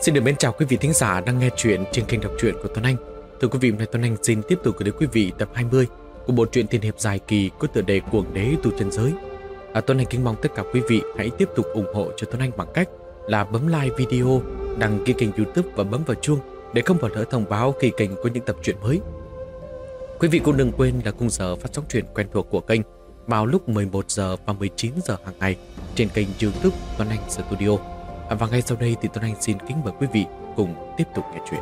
Xin được mến chào quý vị thính giả đang nghe chuyện trên kênh đọc truyện của Tuấn Anh. Thưa quý vị, hôm nay Tuấn Anh xin tiếp tục gửi đến quý vị tập 20 của bộ truyện tiên hiệp dài kỳ có tựa đề Cuồng Đế Tu Chân Giới. Tuấn Anh kính mong tất cả quý vị hãy tiếp tục ủng hộ cho Tuấn Anh bằng cách là bấm like video, đăng ký kênh YouTube và bấm vào chuông để không bỏ lỡ thông báo khi kênh có những tập truyện mới. Quý vị cũng đừng quên là khung giờ phát sóng truyện quen thuộc của kênh vào lúc 11 giờ và 19 giờ hàng ngày trên kênh YouTube Tuấn Anh Studio. Và ngay sau đây thì Tuấn Anh xin kính mời quý vị cùng tiếp tục nghe chuyện.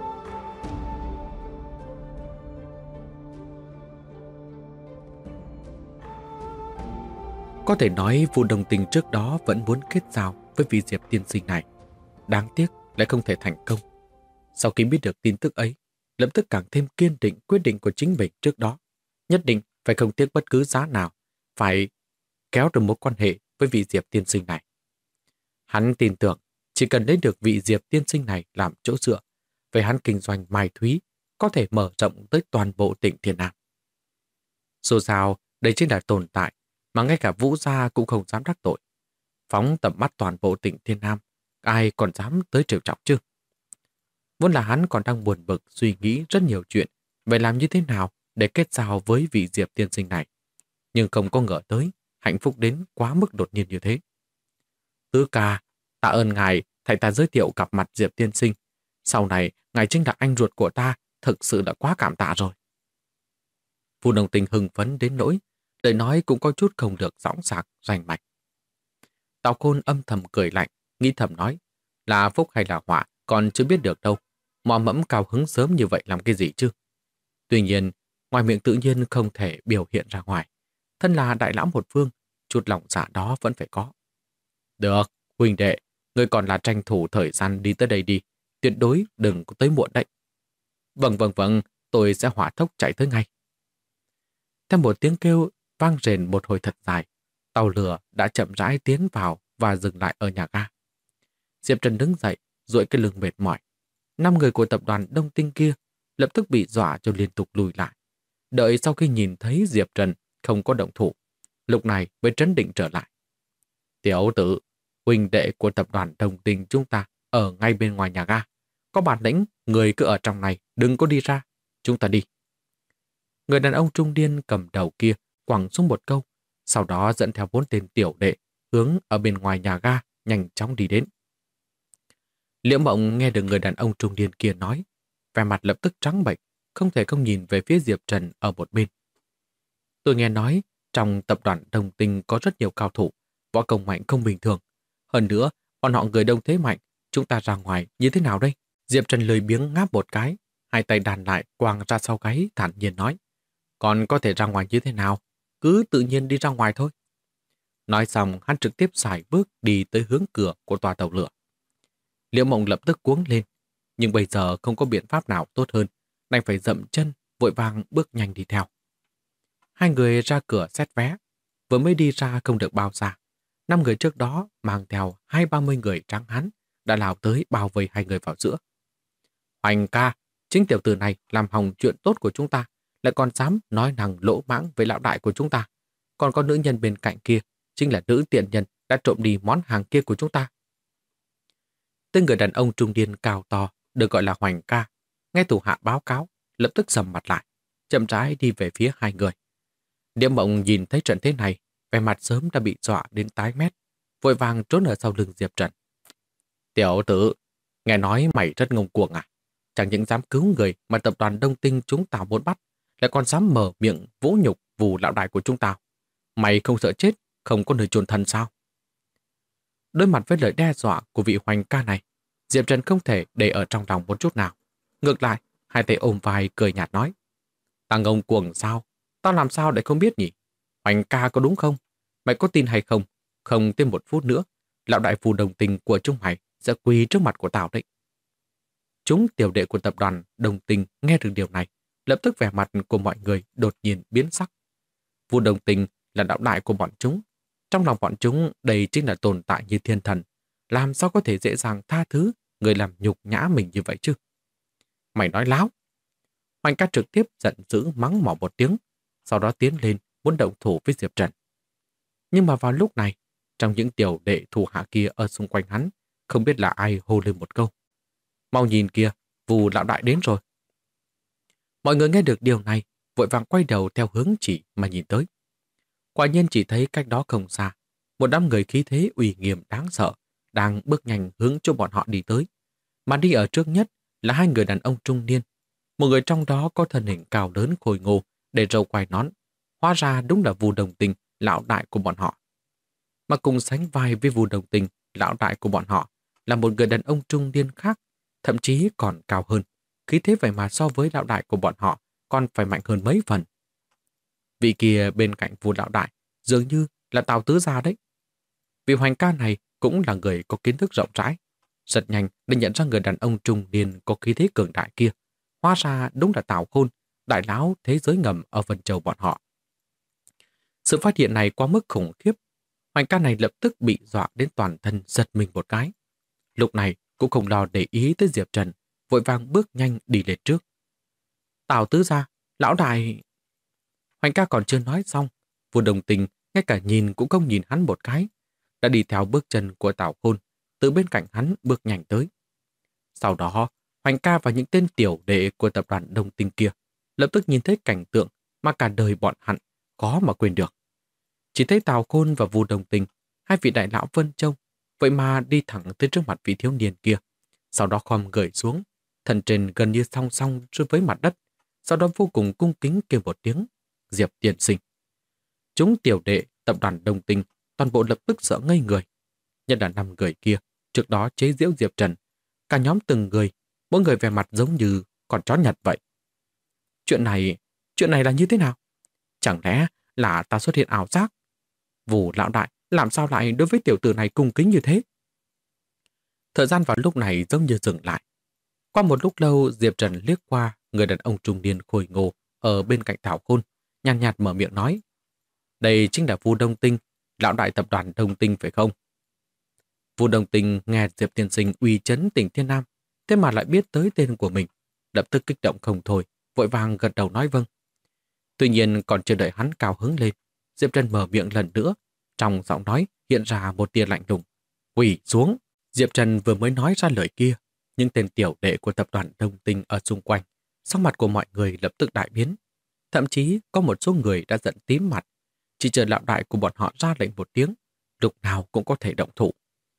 Có thể nói Vu Đồng Tình trước đó vẫn muốn kết giao với vị Diệp tiên sinh này. Đáng tiếc lại không thể thành công. Sau khi biết được tin tức ấy, lập tức càng thêm kiên định quyết định của chính mình trước đó. Nhất định phải không tiếc bất cứ giá nào, phải kéo được mối quan hệ với vị Diệp tiên sinh này. Hắn tin tưởng chỉ cần lấy được vị Diệp tiên sinh này làm chỗ dựa, về hắn kinh doanh mai thúy có thể mở rộng tới toàn bộ tỉnh Thiên Nam. Dù sao, đây chính là tồn tại mà ngay cả Vũ gia cũng không dám đắc tội. Phóng tầm mắt toàn bộ tỉnh Thiên Nam, ai còn dám tới trêu chọc chứ? Vốn là hắn còn đang buồn bực suy nghĩ rất nhiều chuyện về làm như thế nào để kết giao với vị Diệp tiên sinh này. Nhưng không có ngờ tới, hạnh phúc đến quá mức đột nhiên như thế. Tứ ca, tạ ơn ngài thầy ta giới thiệu gặp mặt Diệp tiên sinh. Sau này, ngài chính là anh ruột của ta, thực sự đã quá cảm tạ rồi. Vu Đồng Tình hưng phấn đến nỗi, lời nói cũng có chút không được dõng dạc, rành mạch. Tào Khôn âm thầm cười lạnh, nghĩ thầm nói, là phúc hay là họa, còn chưa biết được đâu. Mò mẫm cao hứng sớm như vậy làm cái gì chứ? Tuy nhiên, ngoài miệng tự nhiên không thể biểu hiện ra ngoài. Thân là đại lão một phương, chút lòng dạ đó vẫn phải có. Được, huynh đệ, ngươi còn là tranh thủ thời gian đi tới đây đi, tuyệt đối đừng có tới muộn đấy. Vâng, tôi sẽ hỏa tốc chạy tới ngay. Theo một tiếng kêu vang rền một hồi thật dài, tàu lửa đã chậm rãi tiến vào và dừng lại ở nhà ga. Diệp Trần đứng dậy, duỗi cái lưng mệt mỏi. 5 người của tập đoàn Đông Tinh kia lập tức bị dọa cho liên tục lùi lại. Đợi sau khi nhìn thấy Diệp Trần không có động thủ, lúc này mới trấn định trở lại. Tiểu tử, huynh đệ của tập đoàn Đồng Tinh chúng ta ở ngay bên ngoài nhà ga. Có bản lĩnh, người cứ ở trong này, đừng có đi ra. Chúng ta đi. Người đàn ông trung niên cầm đầu kia quẳng xuống một câu, sau đó dẫn theo 4 tên tiểu đệ hướng ở bên ngoài nhà ga nhanh chóng đi đến. Liễu Mộng nghe được người đàn ông trung niên kia nói, vẻ mặt lập tức trắng bệch, không thể không nhìn về phía Diệp Trần ở một bên. Tôi nghe nói trong tập đoàn Đồng Tinh có rất nhiều cao thủ, võ công mạnh không bình thường. Hơn nữa, bọn họ người đông thế mạnh, chúng ta ra ngoài như thế nào đây? Diệp Trần lười biếng ngáp một cái, hai tay đàn lại quàng ra sau gáy thản nhiên nói. Còn có thể ra ngoài như thế nào? Cứ tự nhiên đi ra ngoài thôi. Nói xong, hắn trực tiếp xài bước đi tới hướng cửa của tòa tàu lửa. Liễu Mộng lập tức cuống lên, nhưng bây giờ không có biện pháp nào tốt hơn, đành phải dậm chân, vội vàng bước nhanh đi theo. Hai người ra cửa xét vé, vừa mới đi ra không được bao xa. 5 người trước đó mang theo 20-30 người trắng hán đã lao tới bao vây hai người vào giữa. Hoành ca, chính tiểu tử này làm hỏng chuyện tốt của chúng ta, lại còn dám nói năng lỗ mãng với lão đại của chúng ta. Còn có nữ nhân bên cạnh kia, chính là nữ tiện nhân đã trộm đi món hàng kia của chúng ta. Tên người đàn ông trung niên cao to, được gọi là Hoành ca, nghe thủ hạ báo cáo, lập tức sầm mặt lại, chậm rãi đi về phía hai người. Liễu Mộng nhìn thấy trận thế này, vẻ mặt sớm đã bị dọa đến tái mét, vội vàng trốn ở sau lưng Diệp Trần. Tiểu tử, nghe nói mày rất ngông cuồng à? Chẳng những dám cứu người mà tập đoàn Đông Tinh chúng ta muốn bắt, lại còn dám mở miệng vũ nhục Vù lão đại của chúng ta. Mày không sợ chết, không có nơi chôn thân sao? Đối mặt với lời đe dọa của vị Hoành ca này, Diệp Trần không thể để ở trong lòng một chút nào. Ngược lại, hai tay ôm vai cười nhạt nói. Ta ngông cuồng sao? Tao làm sao để không biết nhỉ? Hoành ca có đúng không? Mày có tin hay không? Không thêm một phút nữa, lão đại Vu Đồng Tình của chúng mày sẽ quỳ trước mặt của tao đấy. Chúng tiểu đệ của tập đoàn Đồng Tình nghe được điều này, lập tức vẻ mặt của mọi người đột nhiên biến sắc. Vu Đồng Tình là lão đại của bọn chúng. Trong lòng bọn chúng đây chính là tồn tại như thiên thần. Làm sao có thể dễ dàng tha thứ người làm nhục nhã mình như vậy chứ? Mày nói láo. Hoành ca trực tiếp giận dữ mắng mỏ một tiếng, sau đó tiến lên muốn động thủ với Diệp Trần. Nhưng mà vào lúc này, trong những tiểu đệ thủ hạ kia ở xung quanh hắn, không biết là ai hô lên một câu. Mau nhìn kìa, Vù lão đại đến rồi. Mọi người nghe được điều này, vội vàng quay đầu theo hướng chỉ mà nhìn tới. Quả nhiên chỉ thấy cách đó không xa, một đám người khí thế uy nghiêm đáng sợ, đang bước nhanh hướng cho bọn họ đi tới. Mà đi ở trước nhất là hai người đàn ông trung niên. Một người trong đó có thân hình cao lớn khôi ngô, để râu quai nón. Hóa ra đúng là Vù Đồng Tình, lão đại của bọn họ. Mà cùng sánh vai với Vù Đồng Tình, lão đại của bọn họ, là một người đàn ông trung niên khác, thậm chí còn cao hơn. Khí thế vậy mà so với lão đại của bọn họ còn phải mạnh hơn mấy phần. Vị kia bên cạnh Vù lão đại dường như là Tào Tứ Gia đấy. Vị Hoành ca này cũng là người có kiến thức rộng rãi. Rất nhanh để nhận ra người đàn ông trung niên có khí thế cường đại kia. Hóa ra đúng là Tào Khôn, đại lão thế giới ngầm ở Vân Châu bọn họ. Sự phát hiện này quá mức khủng khiếp. Hoành ca này lập tức bị dọa đến toàn thân giật mình một cái. Lúc này cũng không lo để ý tới Diệp Trần, vội vàng bước nhanh đi lên trước. Tào Tứ Gia, lão đại... Hoành ca còn chưa nói xong, Vua Đồng Tình ngay cả nhìn cũng không nhìn hắn một cái, đã đi theo bước chân của Tào Khôn, từ bên cạnh hắn bước nhanh tới. Sau đó, Hoành ca và những tên tiểu đệ của tập đoàn Đồng Tình kia lập tức nhìn thấy cảnh tượng mà cả đời bọn hắn khó mà quên được. Chỉ thấy Tào Khôn và Vua Đồng Tình, hai vị đại lão Vân Châu, vậy mà đi thẳng tới trước mặt vị thiếu niên kia, sau đó khom gửi xuống, thân trên gần như song song với mặt đất, sau đó vô cùng cung kính kêu một tiếng, Diệp tiên sinh. Chúng tiểu đệ tập đoàn Đồng Tình toàn bộ lập tức sợ ngây người. Nhất là 5 người kia, trước đó chế giễu Diệp Trần. Cả nhóm từng người, mỗi người vẻ mặt giống như con chó Nhật vậy. Chuyện này là như thế nào? Chẳng lẽ là ta xuất hiện ảo giác? Vù lão đại làm sao lại đối với tiểu tử này cung kính như thế? Thời gian vào lúc này giống như dừng lại. Qua một lúc lâu, Diệp Trần liếc qua người đàn ông trung niên khôi ngô ở bên cạnh Thảo Khôn, nhàn nhạt mở miệng nói. Đây chính là Vu Đông Tinh, lão đại tập đoàn Đông Tinh phải không? Vu Đông Tinh nghe Diệp tiên sinh uy chấn tỉnh Thiên Nam, thế mà lại biết tới tên của mình, lập tức kích động không thôi, vội vàng gật đầu nói vâng. Tuy nhiên còn chưa đợi hắn cao hứng lên, Diệp Trần mở miệng lần nữa, trong giọng nói hiện ra một tia lạnh lùng. Quỳ xuống! Diệp Trần vừa mới nói ra lời kia, những tên tiểu đệ của tập đoàn Đông Tinh ở xung quanh, sắc mặt của mọi người lập tức đại biến. Thậm chí có một số người đã giận tím mặt, chỉ chờ lão đại của bọn họ ra lệnh một tiếng, lúc nào cũng có thể động thủ.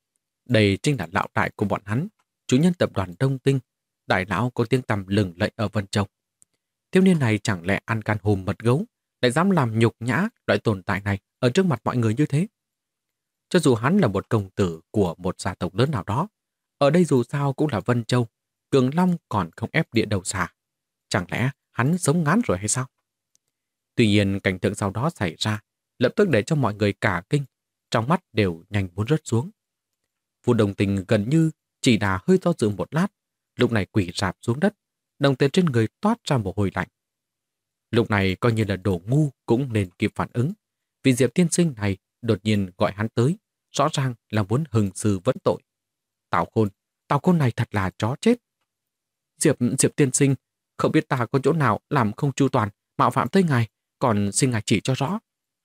Đây chính là lão đại của bọn hắn, chủ nhân tập đoàn Đông Tinh, đại lão có tiếng tăm lừng lẫy ở Vân Châu. Thiếu niên này chẳng lẽ ăn can hùm mật gấu, lại dám làm nhục nhã loại tồn tại này ở trước mặt mọi người như thế? Cho dù hắn là một công tử của một gia tộc lớn nào đó, ở đây dù sao cũng là Vân Châu, Cường Long còn không ép địa đầu xà. Chẳng lẽ hắn sống ngán rồi hay sao? Tuy nhiên cảnh tượng sau đó xảy ra, lập tức để cho mọi người cả kinh, trong mắt đều nhanh muốn rớt xuống. Vu Đồng Tình gần như chỉ đã hơi do dự một lát, lúc này quỳ rạp xuống đất, đồng tiền trên người toát ra mồ hôi lạnh. Lúc này coi như là đồ ngu cũng nên kịp phản ứng, vì Diệp tiên sinh này đột nhiên gọi hắn tới, rõ ràng là muốn hừng sư vẫn tội. Tào Khôn này thật là chó chết. Diệp tiên sinh, không biết ta có chỗ nào làm không chu toàn, mạo phạm tới ngài, còn xin ngài chỉ cho rõ.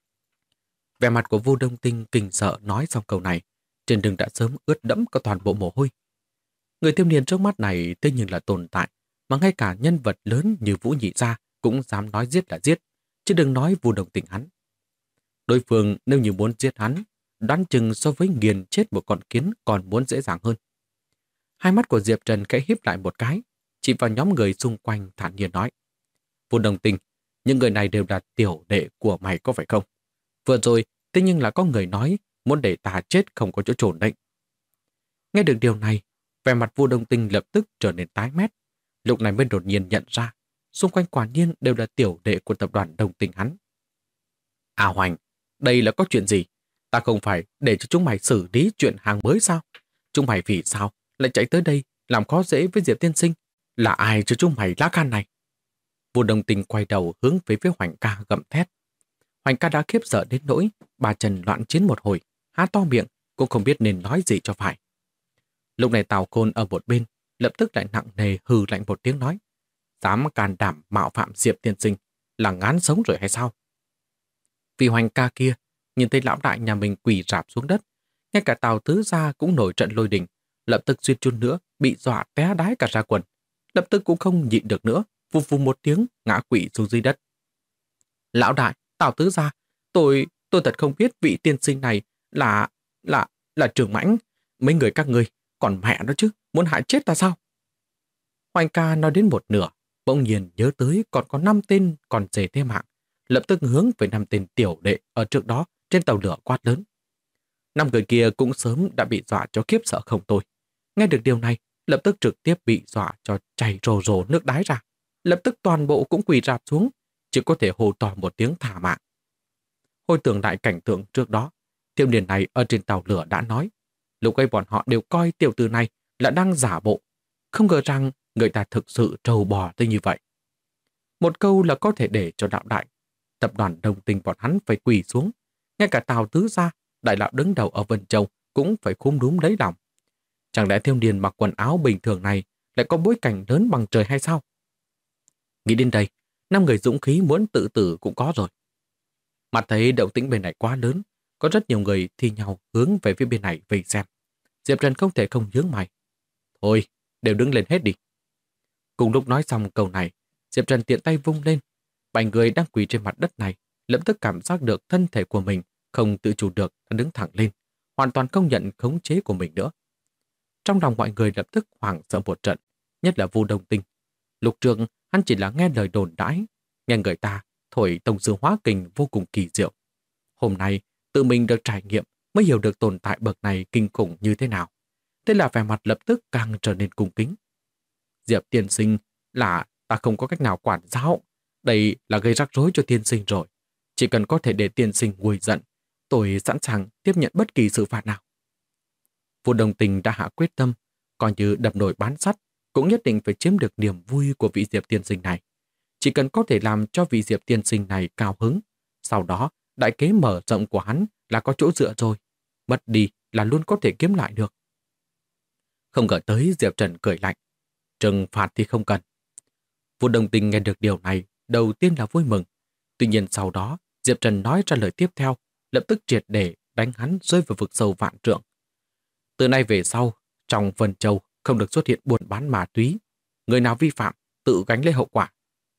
Vẻ mặt của Vu Đông Tinh kinh sợ nói xong câu này, trên đường đã sớm ướt đẫm cả toàn bộ mồ hôi. Người thiếu niên trước mắt này thế nhưng là tồn tại, mà ngay cả nhân vật lớn như Vũ Nhị Gia cũng dám nói giết là giết, chứ đừng nói Vu Đông Tinh hắn. Đối phương nếu như muốn giết hắn, đoán chừng so với nghiền chết một con kiến còn muốn dễ dàng hơn. Hai mắt của Diệp Trần khẽ híp lại một cái, chỉ vào nhóm người xung quanh thản nhiên nói. Vu Đông Tinh, những người này đều là tiểu đệ của mày có phải không? Vừa rồi, thế nhưng là có người nói muốn để ta chết không có chỗ chôn đấy. Nghe được điều này, vẻ mặt Vu Đông Tinh lập tức trở nên tái mét. Lúc này mới đột nhiên nhận ra, xung quanh quả nhiên đều là tiểu đệ của tập đoàn Đồng Tinh hắn. À Hoành, đây là có chuyện gì? Ta không phải để cho chúng mày xử lý chuyện hàng mới sao? Chúng mày vì sao lại chạy tới đây làm khó dễ với Diệp tiên sinh? Là ai cho chúng mày lá gan này? Vu Đông Tinh quay đầu hướng về phía Hoành ca gầm thét. Hoành ca đã khiếp sợ đến nỗi bà Trần loạn chiến một hồi, há to miệng cũng không biết nên nói gì cho phải. Lúc này Tào Khôn ở một bên lập tức lại nặng nề hừ lạnh một tiếng nói. Dám can đảm mạo phạm Diệp tiên sinh là ngán sống rồi hay sao? Vì Hoành ca kia nhìn thấy lão đại nhà mình quỳ rạp xuống đất, ngay cả Tào Tứ Gia cũng nổi trận lôi đình, lập tức suýt chút nữa bị dọa té đái cả ra quần. Lập tức cũng không nhịn được nữa, vù vù một tiếng ngã quỵ xuống dưới đất. Lão đại, Tào tứ gia, tôi thật không biết vị tiên sinh này là Trường Mãnh. Mấy người các ngươi, còn mẹ nó chứ, muốn hại chết ta sao? Hoành ca nói đến một nửa, bỗng nhiên nhớ tới còn có 5 tên còn dề thêm mạng, lập tức hướng về 5 tên tiểu đệ ở trước đó trên tàu lửa quát lớn. 5 người kia cũng sớm đã bị dọa cho khiếp sợ không tôi. Nghe được điều này, lập tức trực tiếp bị dọa cho chảy rồ rồ nước đái ra. Lập tức toàn bộ cũng quỳ rạp xuống, chỉ có thể hô to một tiếng thả mạng. Hồi tưởng lại cảnh tượng trước đó, thiếu niên này ở trên tàu lửa đã nói, lúc ấy bọn họ đều coi tiểu tử này là đang giả bộ, không ngờ rằng người ta thực sự trâu bò tới như vậy. Một câu là có thể để cho đạo đại, tập đoàn đồng tình bọn hắn phải quỳ xuống, ngay cả Tào tứ gia, đại lão đứng đầu ở Vân Châu cũng phải khúm núm lấy lòng. Chẳng lẽ thiếu niên mặc quần áo bình thường này lại có bối cảnh lớn bằng trời hay sao? Nghĩ đến đây, 5 người dũng khí muốn tự tử cũng có rồi. Mặt thấy động tĩnh bên này quá lớn, có rất nhiều người thi nhau hướng về phía bên này về xem. Diệp Trần không thể không nhướng mày. Thôi, đều đứng lên hết đi. Cùng lúc nói xong câu này, Diệp Trần tiện tay vung lên. 7 người đang quỳ trên mặt đất này lập tức cảm giác được thân thể của mình không tự chủ được đã đứng thẳng lên, hoàn toàn không nhận khống chế của mình nữa. Trong lòng mọi người lập tức hoảng sợ một trận, nhất là Vu Đông Tinh. Lục Trường hắn chỉ là nghe lời đồn đãi, nghe người ta thổi tổng sư hóa kình vô cùng kỳ diệu. Hôm nay tự mình được trải nghiệm mới hiểu được tồn tại bậc này kinh khủng như thế nào. Thế là vẻ mặt lập tức càng trở nên cung kính. Diệp tiên sinh là ta không có cách nào quản giáo. Đây là gây rắc rối cho tiên sinh rồi. Chỉ cần có thể để tiên sinh nguôi giận, tôi sẵn sàng tiếp nhận bất kỳ sự phạt nào. Vu Đông Tình đã hạ quyết tâm, coi như đập nồi bán sắt, cũng nhất định phải chiếm được niềm vui của vị Diệp tiên sinh này. Chỉ cần có thể làm cho vị Diệp tiên sinh này cao hứng, sau đó đại kế mở rộng của hắn là có chỗ dựa rồi. Mất đi là luôn có thể kiếm lại được. Không ngờ tới, Diệp Trần cười lạnh. Trừng phạt thì không cần. Vu Đông Tình nghe được điều này, đầu tiên là vui mừng. Tuy nhiên sau đó, Diệp Trần nói ra lời tiếp theo, lập tức triệt để đánh hắn rơi vào vực sâu vạn trượng. Từ nay về sau, trong Vân Châu không được xuất hiện buôn bán ma túy. Người nào vi phạm, tự gánh lấy hậu quả.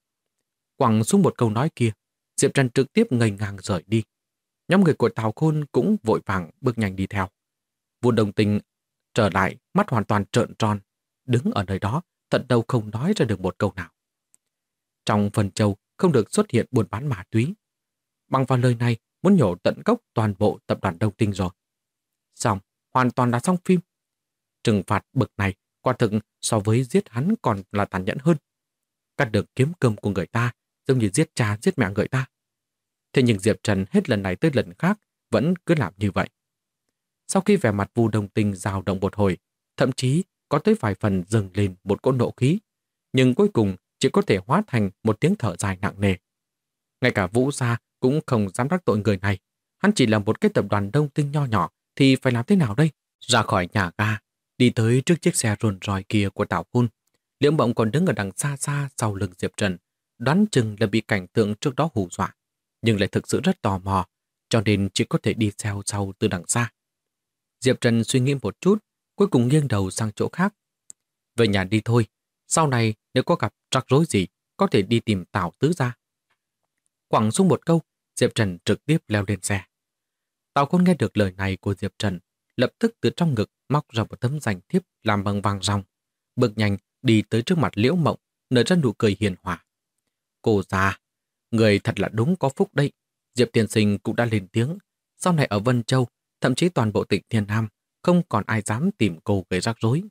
Quẳng xuống một câu nói kia, Diệp Trần trực tiếp ngây ngang rời đi. Nhóm người của Tào Khôn cũng vội vàng bước nhanh đi theo. Vu Đông Tình trở lại, mắt hoàn toàn trợn tròn, đứng ở nơi đó, tận đầu không nói ra được một câu nào. Trong Vân Châu không được xuất hiện buôn bán ma túy. Bằng vào lời này, muốn nhổ tận gốc toàn bộ tập đoàn Đông Tinh rồi. Xong, hoàn toàn là xong phim. Trừng phạt bậc này quả thực so với giết hắn còn là tàn nhẫn hơn. Cắt được kiếm cơm của người ta giống như giết cha giết mẹ người ta. Thế nhưng Diệp Trần hết lần này tới lần khác vẫn cứ làm như vậy. Sau khi vẻ mặt Vu Đông Tinh dao động một hồi, thậm chí có tới vài phần dâng lên một cỗ nộ khí, nhưng cuối cùng chỉ có thể hóa thành một tiếng thở dài nặng nề. Ngay cả Vũ gia cũng không dám đắc tội người này. Hắn chỉ là một cái tập đoàn Đông Tinh nho nhỏ thì phải làm thế nào đây? Ra khỏi nhà ga, đi tới trước chiếc xe rồn ròi kia của Tào Khôn. Liễu Mộng còn đứng ở đằng xa xa sau lưng Diệp Trần, đoán chừng là bị cảnh tượng trước đó hù dọa, nhưng lại thực sự rất tò mò, cho nên chỉ có thể đi theo sau từ đằng xa. Diệp Trần suy nghĩ một chút, cuối cùng nghiêng đầu sang chỗ khác. Về nhà đi thôi, sau này nếu có gặp rắc rối gì, có thể đi tìm Tào tứ gia. Quẳng xuống một câu, Diệp Trần trực tiếp leo lên xe. Tào Khôn nghe được lời này của Diệp Trần, lập tức từ trong ngực móc ra một tấm danh thiếp làm bằng vàng ròng, bước nhanh đi tới trước mặt Liễu Mộng, nở ra nụ cười hiền hòa. Cô già, người thật là đúng có phúc đây. Diệp tiên sinh cũng đã lên tiếng, sau này ở Vân Châu, thậm chí toàn bộ tỉnh Thiên Nam, không còn ai dám tìm cô gây rắc rối.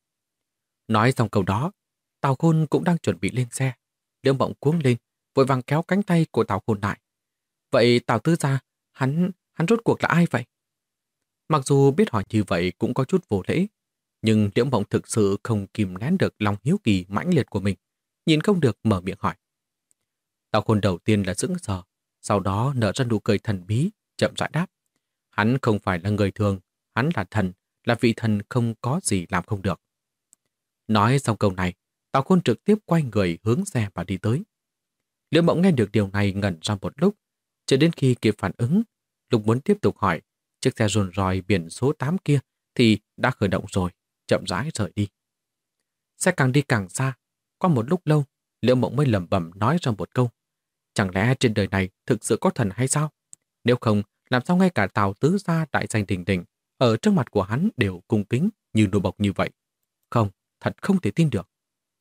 Nói xong câu đó, Tào Khôn cũng đang chuẩn bị lên xe. Liễu Mộng cuống lên, vội vàng kéo cánh tay của Tào Khôn lại. Vậy Tào tứ gia, hắn rốt cuộc là ai vậy? Mặc dù biết hỏi như vậy cũng có chút vô lễ, nhưng Liễu Mộng thực sự không kìm nén được lòng hiếu kỳ mãnh liệt của mình, nhìn không được mở miệng hỏi. Tào Khôn đầu tiên là sững sờ, sau đó nở ra nụ cười thần bí, chậm rãi đáp. Hắn không phải là người thường, hắn là thần, là vị thần không có gì làm không được. Nói xong câu này, Tào Khôn trực tiếp quay người hướng xe và đi tới. Liễu Mộng nghe được điều này ngẩn ra một lúc, cho đến khi kịp phản ứng, lúc muốn tiếp tục hỏi, chiếc xe rồn ròi biển số 8 kia thì đã khởi động rồi. chậm rãi rời đi. Xe càng đi càng xa, qua một lúc lâu, Liễu Mộng mới lẩm bẩm nói ra một câu. Chẳng lẽ trên đời này thực sự có thần hay sao? Nếu không, làm sao ngay cả Tào Tứ gia đại danh đình đình ở trước mặt của hắn đều cung kính như nô bộc như vậy? Không, thật không thể tin được.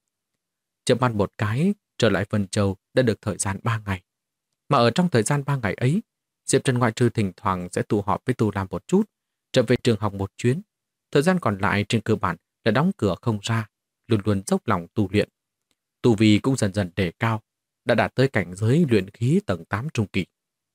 Chợp mắt một cái, trở lại Vân Châu đã được thời gian 3 ngày. Mà ở trong thời gian 3 ngày ấy, Diệp Trần ngoại trừ thỉnh thoảng sẽ tụ họp với Tu Lam một chút, trở về trường học một chuyến. Thời gian còn lại trên cơ bản là đóng cửa không ra, luôn luôn dốc lòng tu luyện. Tu vi cũng dần dần đề cao, đã đạt tới cảnh giới luyện khí tầng 8 trung kỳ.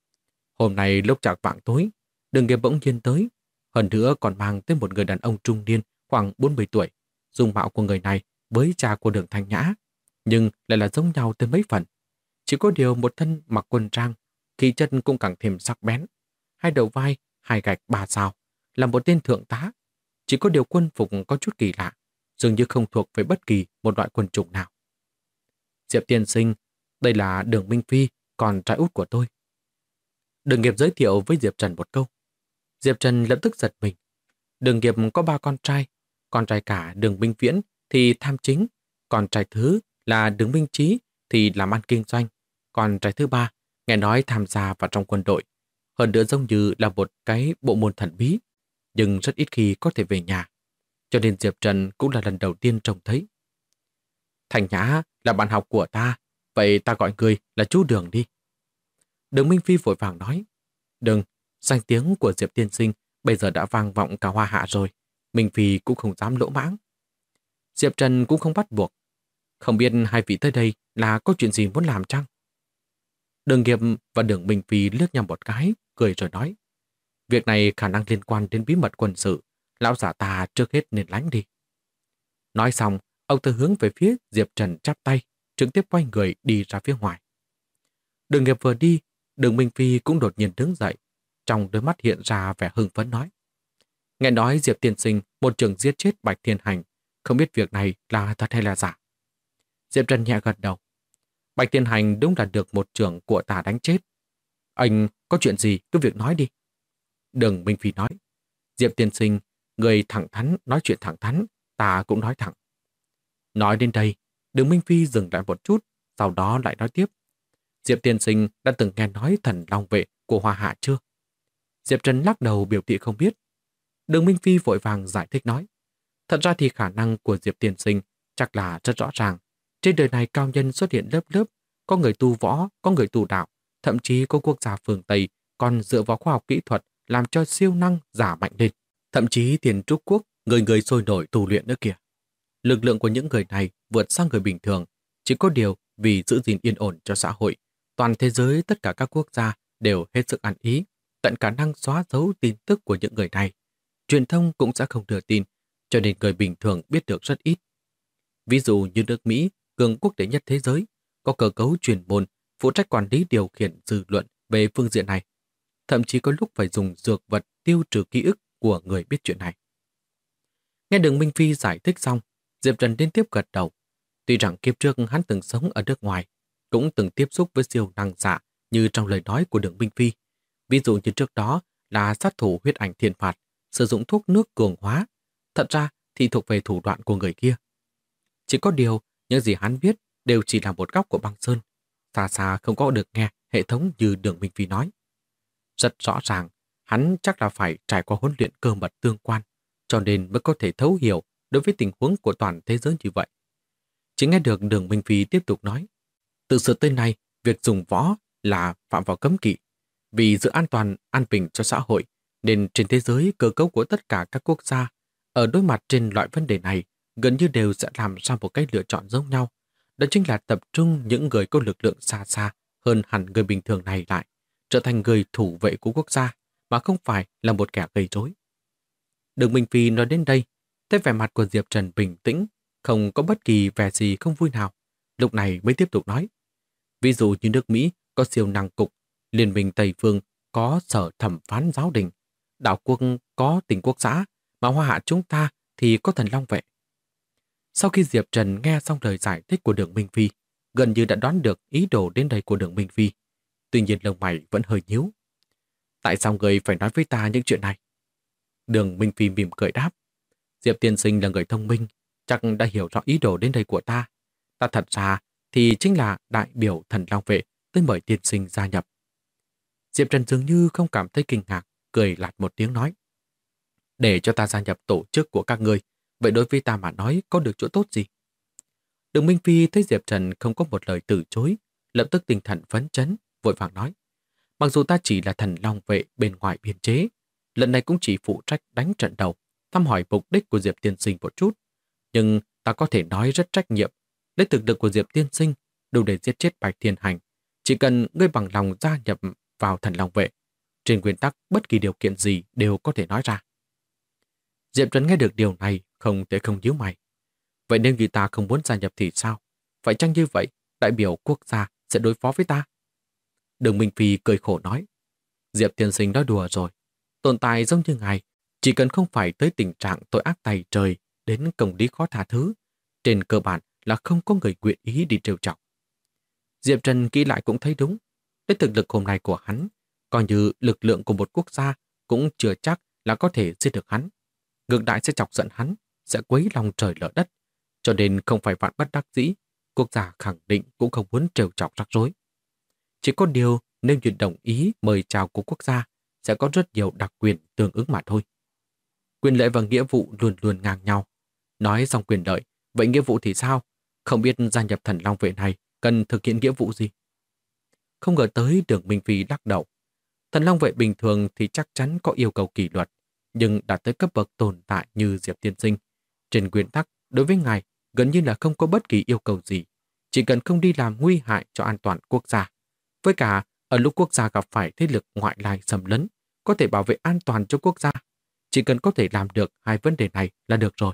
Hôm nay lúc chạng vạng tối, Đường Nghiệp bỗng nhiên tới, hơn nữa còn mang tới một người đàn ông trung niên khoảng 40 tuổi. Dung mạo của người này với cha của Đường Thanh Nhã, nhưng lại là giống nhau tới mấy phần. Chỉ có điều một thân mặc quân trang, khí chất cũng càng thêm sắc bén. Hai đầu vai, hai gạch ba sao, là một tên thượng tá. Chỉ có điều quân phục có chút kỳ lạ, dường như không thuộc về bất kỳ một loại quân chủng nào. Diệp tiên sinh, đây là Đường Minh Phi, con trai út của tôi. Đường Nghiệp giới thiệu với Diệp Trần một câu. Diệp Trần lập tức giật mình. Đường Nghiệp có 3 con trai cả Đường Minh Viễn thì tham chính, con trai thứ là Đường Minh Trí thì làm ăn kinh doanh, con trai thứ 3 nghe nói tham gia vào trong quân đội, hơn nữa giống như là một cái bộ môn thần bí, nhưng rất ít khi có thể về nhà, cho nên Diệp Trần cũng là lần đầu tiên trông thấy. Thành Nhã là bạn học của ta, vậy ta gọi người là chú Đường đi. Đường Minh Phi vội vàng nói. Đừng, danh tiếng của Diệp tiên sinh bây giờ đã vang vọng cả Hoa Hạ rồi, Minh Phi cũng không dám lỗ mãng. Diệp Trần cũng không bắt buộc. Không biết hai vị tới đây là có chuyện gì muốn làm chăng? Đường Nghiệp và Đường Minh Phi liếc nhau một cái, cười rồi nói. Việc này khả năng liên quan đến bí mật quân sự, lão giả ta trước hết nên lánh đi. Nói xong, ông ta hướng về phía Diệp Trần chắp tay, trực tiếp quay người đi ra phía ngoài. Đường Nghiệp vừa đi, Đường Minh Phi cũng đột nhiên đứng dậy, trong đôi mắt hiện ra vẻ hưng phấn nói. Nghe nói Diệp tiên sinh một trường giết chết Bạch Thiên Hành, không biết việc này là thật hay là giả. Diệp Trần nhẹ gật đầu. Bạch Thiên Hành đúng là được một trưởng của ta đánh chết. Anh có chuyện gì cứ việc nói đi. Đường Minh Phi nói. Diệp tiên sinh, người thẳng thắn nói chuyện thẳng thắn, ta cũng nói thẳng. Nói đến đây, Đường Minh Phi dừng lại một chút, sau đó lại nói tiếp. Diệp tiên sinh đã từng nghe nói thần long vệ của Hoa Hạ chưa? Diệp Trần lắc đầu biểu thị không biết. Đường Minh Phi vội vàng giải thích nói. Thật ra thì khả năng của Diệp tiên sinh chắc là rất rõ ràng. Trên đời này cao nhân xuất hiện lớp lớp, có người tu võ, có người tu đạo, thậm chí có quốc gia phương Tây còn dựa vào khoa học kỹ thuật làm cho siêu năng giả mạnh lên. Thậm chí Tiền Trúc Quốc, người người sôi nổi tu luyện nữa kìa. Lực lượng của những người này vượt sang người bình thường, chỉ có điều vì giữ gìn yên ổn cho xã hội. Toàn thế giới tất cả các quốc gia đều hết sức ăn ý, tận khả năng xóa dấu tin tức của những người này. Truyền thông cũng sẽ không đưa tin, cho nên người bình thường biết được rất ít. Ví dụ như nước Mỹ, cường quốc đệ nhất thế giới, có cơ cấu chuyên môn phụ trách quản lý điều khiển dư luận về phương diện này. Thậm chí có lúc phải dùng dược vật tiêu trừ ký ức của người biết chuyện này. Nghe Đường Minh Phi giải thích xong, Diệp Trần liên tiếp gật đầu. Tuy rằng kiếp trước hắn từng sống ở nước ngoài, cũng từng tiếp xúc với siêu năng giả như trong lời nói của Đường Minh Phi. Ví dụ như trước đó là sát thủ huyết ảnh thiên phạt, sử dụng thuốc nước cường hóa. Thật ra thì thuộc về thủ đoạn của người kia. Chỉ có điều, những gì hắn biết đều chỉ là một góc của băng sơn. Xa xa không có được nghe hệ thống như Đường Minh Phi nói. Rất rõ ràng, hắn chắc là phải trải qua huấn luyện cơ mật tương quan, cho nên mới có thể thấu hiểu đối với tình huống của toàn thế giới như vậy. Chỉ nghe được Đường Minh Phi tiếp tục nói. Từ xưa tới nay, việc dùng võ là phạm vào cấm kỵ. Vì giữ an toàn, an bình cho xã hội, nên trên thế giới cơ cấu của tất cả các quốc gia ở đối mặt trên loại vấn đề này gần như đều sẽ làm ra một cái lựa chọn giống nhau. Đó chính là tập trung những người có lực lượng xa xa hơn hẳn người bình thường này lại, trở thành người thủ vệ của quốc gia, mà không phải là một kẻ gây rối. Đường Minh Phi nói đến đây, thấy vẻ mặt của Diệp Trần bình tĩnh, không có bất kỳ vẻ gì không vui nào. Lúc này mới tiếp tục nói. Ví dụ như nước Mỹ có siêu năng cục, Liên minh Tây Phương có sở thẩm phán giáo đình, đảo quốc có tỉnh quốc xã, mà Hoa Hạ chúng ta thì có thần long vệ. Sau khi Diệp Trần nghe xong lời giải thích của Đường Minh Phi, gần như đã đoán được ý đồ đến đây của Đường Minh Phi. Tuy nhiên lông mày vẫn hơi nhíu. Tại sao người phải nói với ta những chuyện này? Đường Minh Phi mỉm cười đáp. Diệp tiên sinh là người thông minh, chắc đã hiểu rõ ý đồ đến đây của ta. Ta thật ra thì chính là đại biểu Thần Long Vệ tới mời tiên sinh gia nhập. Diệp Trần dường như không cảm thấy kinh ngạc, cười lạt một tiếng nói. Để cho ta gia nhập tổ chức của các ngươi, vậy đối với ta mà nói có được chỗ tốt gì? Đường Minh Phi thấy Diệp Trần không có một lời từ chối, lập tức tinh thần phấn chấn, vội vàng nói. Mặc dù ta chỉ là Thần Long Vệ bên ngoài biên chế, lần này cũng chỉ phụ trách đánh trận đầu, thăm hỏi mục đích của Diệp tiên sinh một chút. Nhưng ta có thể nói rất trách nhiệm, lấy thực lực của Diệp tiên sinh đủ để giết chết Bạch Thiên Hành. Chỉ cần ngươi bằng lòng gia nhập vào Thần Long Vệ, trên nguyên tắc bất kỳ điều kiện gì đều có thể nói ra. Diệp Trần nghe được điều này không thể không nhíu mày. Vậy nếu như ta không muốn gia nhập thì sao? Phải chăng như vậy, đại biểu quốc gia sẽ đối phó với ta? Đường Minh Phi cười khổ nói. Diệp tiên sinh nói đùa rồi. Tồn tại giống như ngài, chỉ cần không phải tới tình trạng tội ác tày trời đến công lý khó tha thứ, trên cơ bản là không có người nguyện ý đi trêu chọc. Diệp Trần nghĩ lại cũng thấy đúng. Với thực lực hôm nay của hắn, coi như lực lượng của một quốc gia cũng chưa chắc là có thể giết được hắn. Ngược đại sẽ chọc giận hắn, sẽ quấy lòng trời lở đất. Cho nên không phải vạn bất đắc dĩ, quốc gia khẳng định cũng không muốn trêu chọc rắc rối. Chỉ có điều nếu như đồng ý mời chào của quốc gia, sẽ có rất nhiều đặc quyền tương ứng mà thôi. Quyền lợi và nghĩa vụ luôn luôn ngang nhau. Nói xong quyền lợi, vậy nghĩa vụ thì sao? Không biết gia nhập Thần Long Vệ này cần thực hiện nghĩa vụ gì? Không ngờ tới Đường Minh Phi lắc đầu. Thần Long Vệ bình thường thì chắc chắn có yêu cầu kỷ luật, nhưng đạt tới cấp bậc tồn tại như Diệp tiên sinh. Trên nguyên tắc, đối với ngài, gần như là không có bất kỳ yêu cầu gì, chỉ cần không đi làm nguy hại cho an toàn quốc gia. Với cả, ở lúc quốc gia gặp phải thế lực ngoại lai xâm lấn, có thể bảo vệ an toàn cho quốc gia. Chỉ cần có thể làm được hai vấn đề này là được rồi.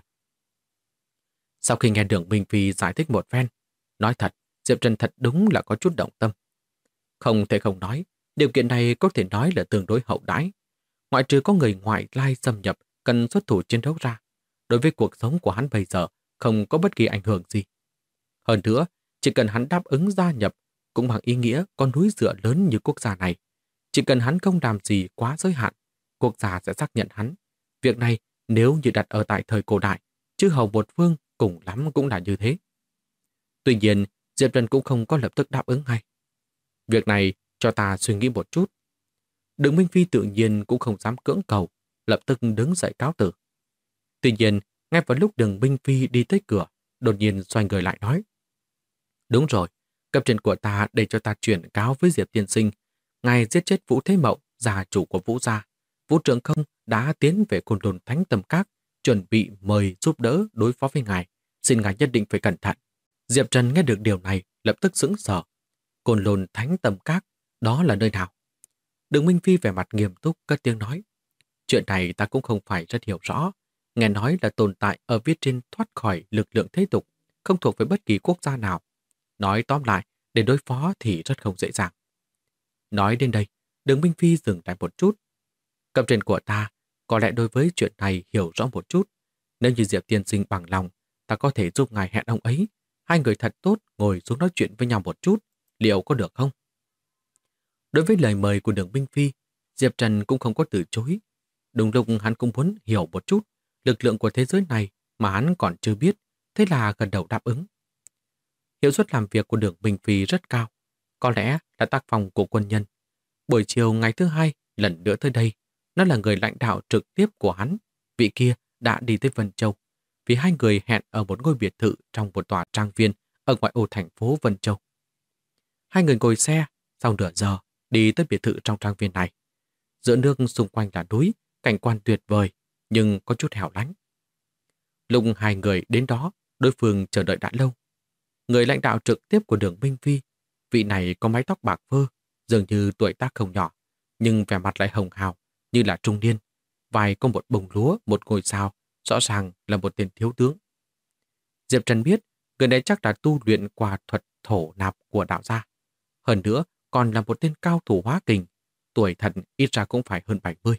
Sau khi nghe Đường Minh Phi giải thích một phen, nói thật, Diệp Trần thật đúng là có chút động tâm. Không thể không nói, điều kiện này có thể nói là tương đối hậu đãi. Ngoại trừ có người ngoại lai xâm nhập cần xuất thủ chiến đấu ra, đối với cuộc sống của hắn bây giờ không có bất kỳ ảnh hưởng gì. Hơn nữa, chỉ cần hắn đáp ứng gia nhập cũng bằng ý nghĩa có núi dựa lớn như quốc gia này. Chỉ cần hắn không làm gì quá giới hạn, quốc gia sẽ xác nhận hắn. Việc này nếu như đặt ở tại thời cổ đại, chư hầu một phương cùng lắm cũng là như thế. Tuy nhiên, Diệp Trần cũng không có lập tức đáp ứng ngay. Việc này cho ta suy nghĩ một chút. Đường Minh Phi tự nhiên cũng không dám cưỡng cầu, lập tức đứng dậy cáo từ. Tuy nhiên, ngay vào lúc Đường Minh Phi đi tới cửa, đột nhiên xoay người lại nói. Đúng rồi, cấp trên của ta để cho ta chuyển cáo với Diệp tiên sinh. Ngài giết chết Vũ Thế Mậu, gia chủ của Vũ gia. Vũ Trưởng Không đã tiến về Côn Lôn Thánh Tâm Các, chuẩn bị mời giúp đỡ đối phó với ngài. Xin ngài nhất định phải cẩn thận. Diệp Trần nghe được điều này, lập tức sững sờ. Côn Lôn Thánh Tâm Các, đó là nơi nào? Đường Minh Phi vẻ mặt nghiêm túc cất tiếng nói. Chuyện này ta cũng không phải rất hiểu rõ. Nghe nói là tồn tại ở phía trên thoát khỏi lực lượng thế tục, không thuộc với bất kỳ quốc gia nào. Nói tóm lại, để đối phó thì rất không dễ dàng. Nói đến đây, Đường Minh Phi dừng lại một chút. Cấp trên của ta, có lẽ đối với chuyện này hiểu rõ một chút. Nếu như Diệp tiên sinh bằng lòng, ta có thể giúp ngài hẹn ông ấy. Hai người thật tốt ngồi xuống nói chuyện với nhau một chút. Liệu có được không? Đối với lời mời của Đường Minh Phi, Diệp Trần cũng không có từ chối. Đúng lúc hắn cũng muốn hiểu một chút lực lượng của thế giới này mà hắn còn chưa biết, thế là gần đầu đáp ứng. Hiệu suất làm việc của Đường Minh Phi rất cao, có lẽ là tác phong của quân nhân. Buổi chiều ngày thứ hai, lần nữa tới đây, nó là người lãnh đạo trực tiếp của hắn. Vị kia đã đi tới Vân Châu, vì hai người hẹn ở một ngôi biệt thự trong một tòa trang viên ở ngoại ô thành phố Vân Châu. Hai người ngồi xe, sau nửa giờ, đi tới biệt thự trong trang viên này. Giữa nước xung quanh là núi, cảnh quan tuyệt vời, nhưng có chút hẻo lánh. Lúc hai người đến đó, đối phương chờ đợi đã lâu. Người lãnh đạo trực tiếp của Đường Minh Phi, vị này có mái tóc bạc phơ, dường như tuổi tác không nhỏ, nhưng vẻ mặt lại hồng hào, như là trung niên. Vai có một bông lúa, một ngôi sao, rõ ràng là một tên thiếu tướng. Diệp Trần biết, người này chắc là tu luyện qua thuật thổ nạp của đạo gia. Hơn nữa, còn là một tên cao thủ hóa kình, tuổi thật ít ra cũng phải hơn 70.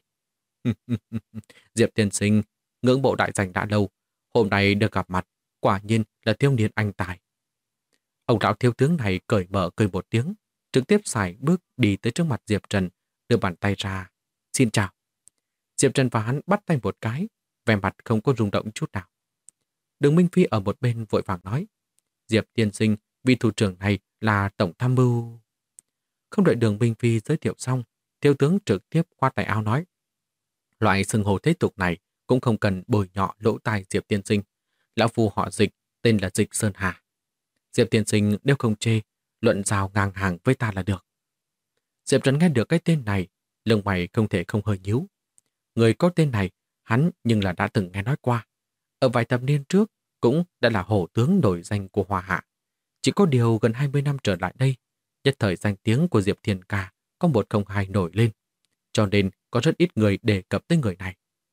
Diệp tiên sinh, ngưỡng mộ đại danh đã lâu, hôm nay được gặp mặt, quả nhiên là thiếu niên anh tài. Ông lão thiếu tướng này cởi mở cười một tiếng, trực tiếp xài bước đi tới trước mặt Diệp Trần, đưa bàn tay ra. Xin chào. Diệp Trần và hắn bắt tay một cái, vẻ mặt không có rung động chút nào. Đường Minh Phi ở một bên vội vàng nói, Diệp tiên sinh, vị thủ trưởng này là tổng tham mưu. Không đợi Đường Minh Phi giới thiệu xong, thiếu tướng trực tiếp khoát tay áo nói, loại xưng hô thế tục này cũng không cần bồi nhọ lỗ tai Diệp tiên sinh. Lão phu họ Dịch, tên là Dịch Sơn Hà. Diệp tiên sinh nếu không chê, luận giao ngang hàng với ta là được. Diệp Trần nghe được cái tên này, lông mày không thể không hơi nhíu. Người có tên này, hắn nhưng là đã từng nghe nói qua. Ở vài thập niên trước, cũng đã là hổ tướng nổi danh của Hoa Hạ. Chỉ có điều gần 20 năm trở lại đây, nhất thời danh tiếng của Diệp Thiên Ca có 102 nổi lên, cho nên có rất ít người đề cập tới người này.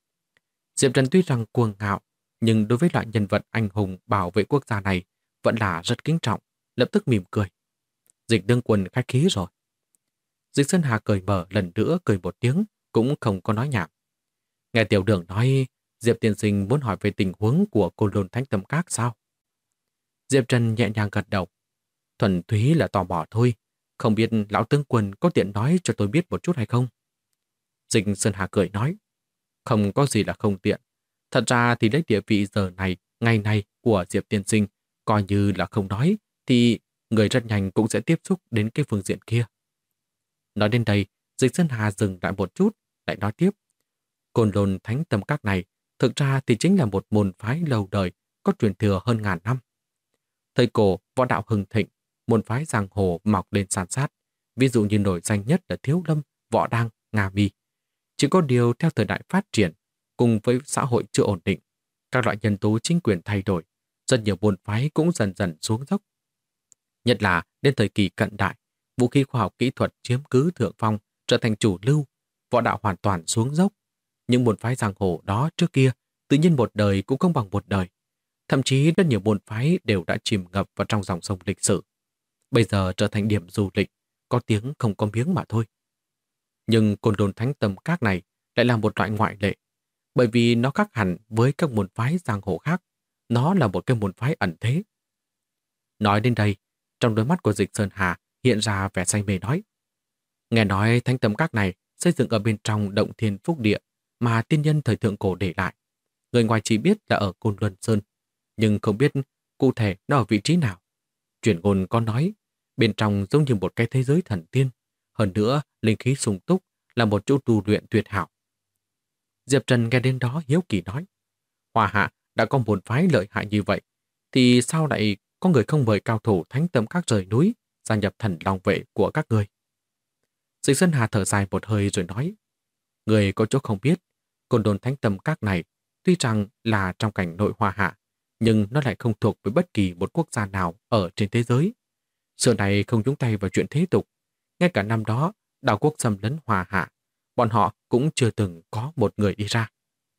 Diệp Trần tuy rằng cuồng ngạo, nhưng đối với loại nhân vật anh hùng bảo vệ quốc gia này vẫn là rất kính trọng, lập tức mỉm cười. Dịch đương quân khách khí rồi. Dịch Sơn Hà cười mở lần nữa cười một tiếng, cũng không có nói nhảm. Nghe tiểu đường nói, Diệp tiên sinh muốn hỏi về tình huống của Côn Lôn Thánh Tâm Các sao? Diệp Trần nhẹ nhàng gật đầu. Thuần túy là tò mò thôi, không biết lão tướng quân có tiện nói cho tôi biết một chút hay không? Dịch Sơn Hà cười nói, không có gì là không tiện. Thật ra thì lấy địa vị giờ này, ngày này của Diệp tiên sinh, coi như là không nói, thì người rất nhanh cũng sẽ tiếp xúc đến cái phương diện kia. Nói đến đây, Dịch Sơn Hà dừng lại một chút, lại nói tiếp. Côn Lôn Thánh Tâm Các này, thực ra thì chính là một môn phái lâu đời, có truyền thừa hơn ngàn năm. Thời cổ, võ đạo hưng thịnh, môn phái giang hồ mọc lên san sát, ví dụ như nổi danh nhất là Thiếu Lâm, Võ Đăng, Nga Mi. Chỉ có điều theo thời đại phát triển, cùng với xã hội chưa ổn định, các loại nhân tố chính quyền thay đổi, rất nhiều môn phái cũng dần dần xuống dốc. Nhất là đến thời kỳ cận đại, vũ khí khoa học kỹ thuật chiếm cứ thượng phong, trở thành chủ lưu, võ đạo hoàn toàn xuống dốc. Những môn phái giang hồ đó trước kia, tự nhiên một đời cũng không bằng một đời. Thậm chí rất nhiều môn phái đều đã chìm ngập vào trong dòng sông lịch sử. Bây giờ trở thành điểm du lịch, có tiếng không có miếng mà thôi. Nhưng Côn Lôn Thánh Tâm Các này lại là một loại ngoại lệ, bởi vì nó khác hẳn với các môn phái giang hồ khác. Nó là một cái môn phái ẩn thế. Nói đến đây, trong đôi mắt của Dịch Sơn Hà hiện ra vẻ say mê nói. Nghe nói Thánh Tâm Các này xây dựng ở bên trong động thiên phúc địa mà tiên nhân thời thượng cổ để lại. Người ngoài chỉ biết là ở Côn Luân Sơn, nhưng không biết cụ thể nó ở vị trí nào. Truyền ngôn có nói, bên trong giống như một cái thế giới thần tiên, hơn nữa linh khí sung túc, là một chỗ tu luyện tuyệt hảo. Diệp Trần nghe đến đó hiếu kỳ nói, Hoa Hạ đã có môn phái lợi hại như vậy, thì sao lại có người không mời cao thủ Thánh Tâm Các rời núi, gia nhập Thần Long Vệ của các người? Dịch Sơn Hà thở dài một hơi rồi nói, người có chỗ không biết, Côn Lôn Thánh Tâm Các này tuy rằng là trong cảnh nội Hoa Hạ, nhưng nó lại không thuộc với bất kỳ một quốc gia nào ở trên thế giới. Xưa này không nhúng tay vào chuyện thế tục. Ngay cả năm đó, đảo quốc xâm lấn Hoa Hạ, bọn họ cũng chưa từng có một người đi ra.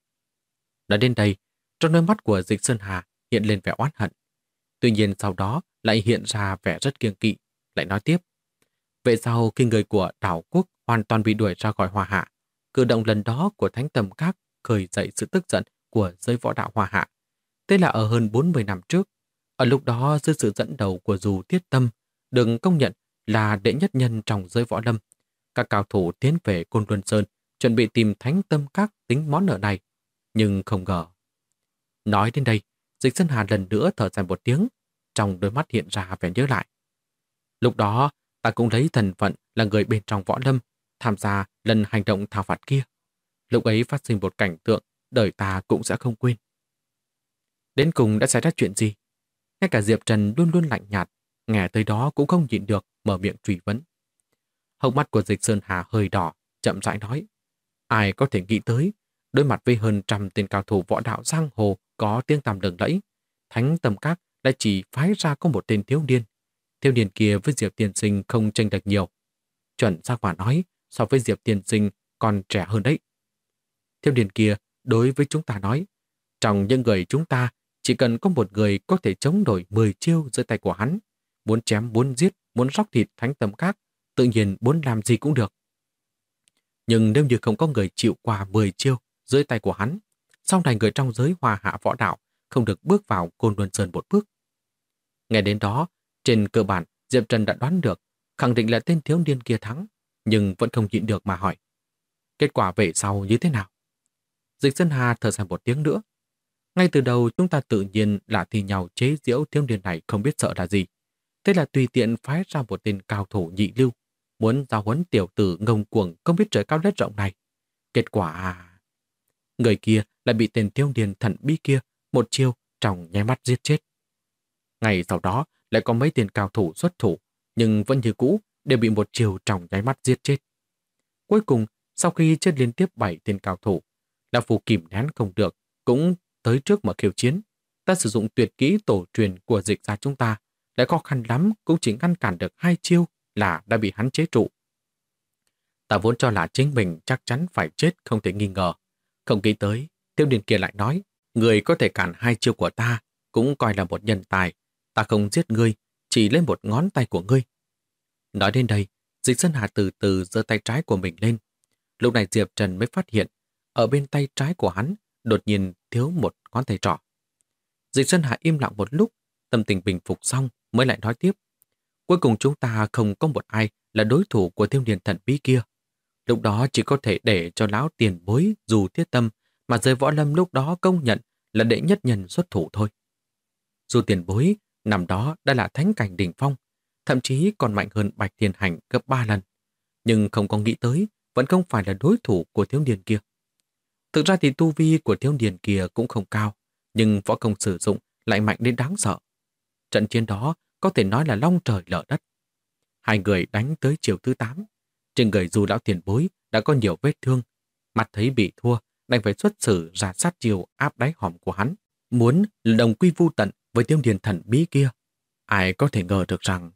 Nói đến đây, trong đôi mắt của Dịch Sơn Hà hiện lên vẻ oán hận. Tuy nhiên sau đó lại hiện ra vẻ rất kiêng kỵ, lại nói tiếp. Về sau khi người của đảo quốc hoàn toàn bị đuổi ra khỏi Hoa Hạ, cử động lần đó của Thánh Tâm Các khơi dậy sự tức giận của giới võ đạo Hoa Hạ. Thế là ở hơn 40 năm trước, ở lúc đó dưới sự dẫn đầu của Dù Thiết Tâm, được công nhận là đệ nhất nhân trong giới võ lâm, các cao thủ tiến về Côn Luân Sơn chuẩn bị tìm Thánh Tâm Các tính món nợ này, nhưng không ngờ. Nói đến đây, Dịch Sơn Hà lần nữa thở dài một tiếng, trong đôi mắt hiện ra vẻ nhớ lại. Lúc đó, ta cũng lấy thân phận là người bên trong võ lâm, tham gia lần hành động thảo phạt kia. Lúc ấy phát sinh một cảnh tượng, đời ta cũng sẽ không quên. Đến cùng đã xảy ra chuyện gì? Ngay cả Diệp Trần luôn luôn lạnh nhạt, nghe tới đó cũng không nhịn được, mở miệng truy vấn. Hốc mắt của Dịch Sơn Hà hơi đỏ, chậm rãi nói. Ai có thể nghĩ tới, đối mặt với hơn 100 tên cao thủ võ đạo giang hồ có tiếng tăm lừng lẫy, Thánh Tâm Các lại chỉ phái ra có một tên thiếu niên. Thiếu niên kia với Diệp Tiên Sinh không chênh lệch nhiều. Chuẩn xác mà nói, so với Diệp Tiên Sinh còn trẻ hơn đấy. Thiếu niên kia đối với chúng ta nói, trong những người chúng ta chỉ cần có một người có thể chống nổi 10 chiêu dưới tay của hắn. Muốn chém, muốn giết, muốn róc thịt Thánh Tâm Các, tự nhiên muốn làm gì cũng được. Nhưng nếu như không có người chịu qua 10 chiêu dưới tay của hắn, sau này người trong giới Hoa Hạ võ đạo không được bước vào Côn Luân Sơn một bước. Nghe đến đó, trên cơ bản Diệp Trần đã đoán được, khẳng định là tên thiếu niên kia thắng, nhưng vẫn không nhịn được mà hỏi. Kết quả về sau như thế nào? Dịch Sơn Hà thở dài một tiếng nữa. Ngay từ đầu chúng ta tự nhiên là thì nhau chế giễu thiếu niên này không biết sợ là gì. Thế là tùy tiện phái ra một tên cao thủ nhị lưu, muốn giáo huấn tiểu tử ngông cuồng không biết trời cao đất rộng này. Kết quả... Người kia lại bị tên thiếu niên thần bí kia một chiêu trong nháy mắt giết chết. Ngày sau đó lại có mấy tên cao thủ xuất thủ, nhưng vẫn như cũ đều bị một chiêu trong nháy mắt giết chết. Cuối cùng, sau khi chết liên tiếp 7 tên cao thủ, Lão Phu kìm nén không được, cũng tới trước mà khiêu chiến. Ta sử dụng tuyệt kỹ tổ truyền của Dịch gia chúng ta, lại khó khăn lắm cũng chỉ ngăn cản được 2 chiêu là đã bị hắn chế trụ. Ta vốn cho là chính mình chắc chắn phải chết không thể nghi ngờ. Không nghĩ tới, thiếu niên kia lại nói, người có thể cản 2 chiêu của ta, cũng coi là một nhân tài. Ta không giết ngươi, chỉ lấy một ngón tay của ngươi. Nói đến đây, Dịch Sơn Hà từ từ giơ tay trái của mình lên. Lúc này Diệp Trần mới phát hiện, ở bên tay trái của hắn đột nhiên thiếu một ngón tay trỏ. Dịch Sơn Hà im lặng một lúc, tâm tình bình phục xong mới lại nói tiếp. Cuối cùng chúng ta không có một ai là đối thủ của thiếu niên thần bí kia. Lúc đó chỉ có thể để cho lão tiền bối dù thiết tâm mà giới võ lâm lúc đó công nhận là đệ nhất nhân xuất thủ thôi. Dù tiền bối năm đó đã là thánh cảnh đỉnh phong, thậm chí còn mạnh hơn Bạch Thiên Hành gấp 3 lần, nhưng không có nghĩ tới vẫn không phải là đối thủ của thiếu niên kia. Thực ra thì tu vi của thiếu niên kia cũng không cao, nhưng võ công sử dụng lại mạnh đến đáng sợ. Trận chiến đó có thể nói là long trời lở đất. Hai người đánh tới chiều thứ 8. Trên người dù lão tiền bối đã có nhiều vết thương, mặt thấy bị thua, đành phải xuất xử ra sát chiều áp đáy hòm của hắn, muốn đồng quy vu tận với thiếu niên thần bí kia. Ai có thể ngờ được rằng...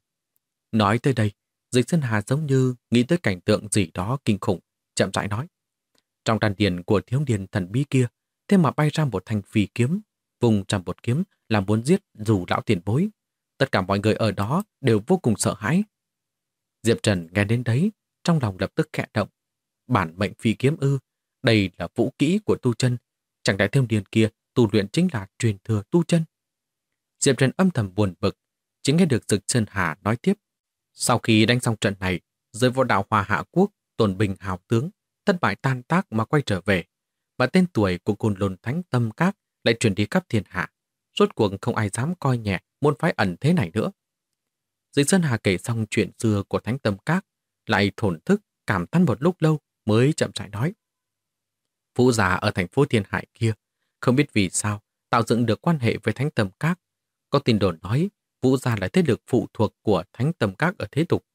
Nói tới đây, Dịch Sơn Hà giống như nghĩ tới cảnh tượng gì đó kinh khủng, chậm rãi nói. Trong đan điền của thiếu niên thần bí kia, thế mà bay ra một thanh phi kiếm, vùng ra một kiếm là muốn giết dù lão tiền bối. Tất cả mọi người ở đó đều vô cùng sợ hãi. Diệp Trần nghe đến đấy, trong lòng lập tức khẽ động. Bản mệnh phi kiếm ư, đây là vũ kỹ của tu chân, chẳng lẽ thiếu niên kia tu luyện chính là truyền thừa tu chân. Diệp Trần âm thầm buồn bực, chỉ nghe được Dịch Sơn Hà nói tiếp. Sau khi đánh xong trận này, giới võ đạo Hoa Hạ Quốc tồn bình hào tướng, thất bại tan tác mà quay trở về, mà tên tuổi của Côn Lôn Thánh Tâm Các lại truyền đi khắp thiên hạ. Rốt cuộc không ai dám coi nhẹ môn phái ẩn thế này nữa. Dịch Sơn Hà kể xong chuyện xưa của Thánh Tâm Các, lại thổn thức cảm thán một lúc lâu mới chậm rãi nói. Vũ gia ở thành phố Thiên Hải kia, không biết vì sao tạo dựng được quan hệ với Thánh Tâm Các. Có tin đồn nói Vũ gia là thế lực phụ thuộc của Thánh Tâm Các ở thế tục.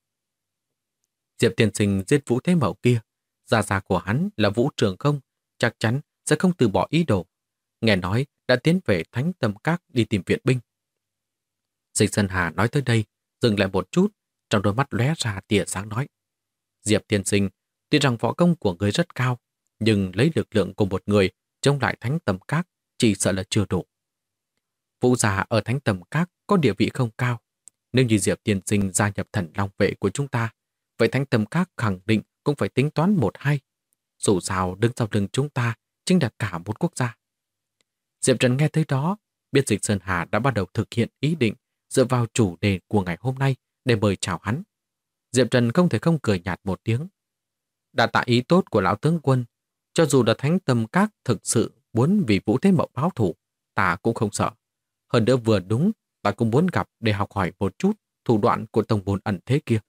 Diệp tiên sinh giết Vũ Thế Mậu kia, gia của hắn là Vũ Trường Không, chắc chắn sẽ không từ bỏ ý đồ. Nghe nói đã tiến về Thánh Tâm Các đi tìm viện binh. Dịch Sơn Hà nói tới đây, dừng lại một chút, trong đôi mắt lóe ra tia sáng nói. Diệp tiên sinh, tuy rằng võ công của người rất cao, nhưng lấy lực lượng của một người chống lại Thánh Tâm Các chỉ sợ là chưa đủ. Vũ gia ở Thánh Tâm Các có địa vị không cao. Nếu như Diệp tiên sinh gia nhập Thần Long vệ của chúng ta, vậy Thánh Tâm Các khẳng định cũng phải tính toán 1-2. Dù sao đứng sau lưng chúng ta chính là cả một quốc gia. Diệp Trần nghe tới đó, biết Dịch Sơn Hà đã bắt đầu thực hiện ý định dựa vào chủ đề của ngày hôm nay để mời chào hắn. Diệp Trần không thể không cười nhạt một tiếng. Đã tạ ý tốt của lão tướng quân, cho dù là Thánh Tâm Các thực sự muốn vì Vũ Thế Mậu báo thù, ta cũng không sợ. Hơn nữa vừa đúng, ta cũng muốn gặp để học hỏi một chút thủ đoạn của tông môn ẩn thế kia.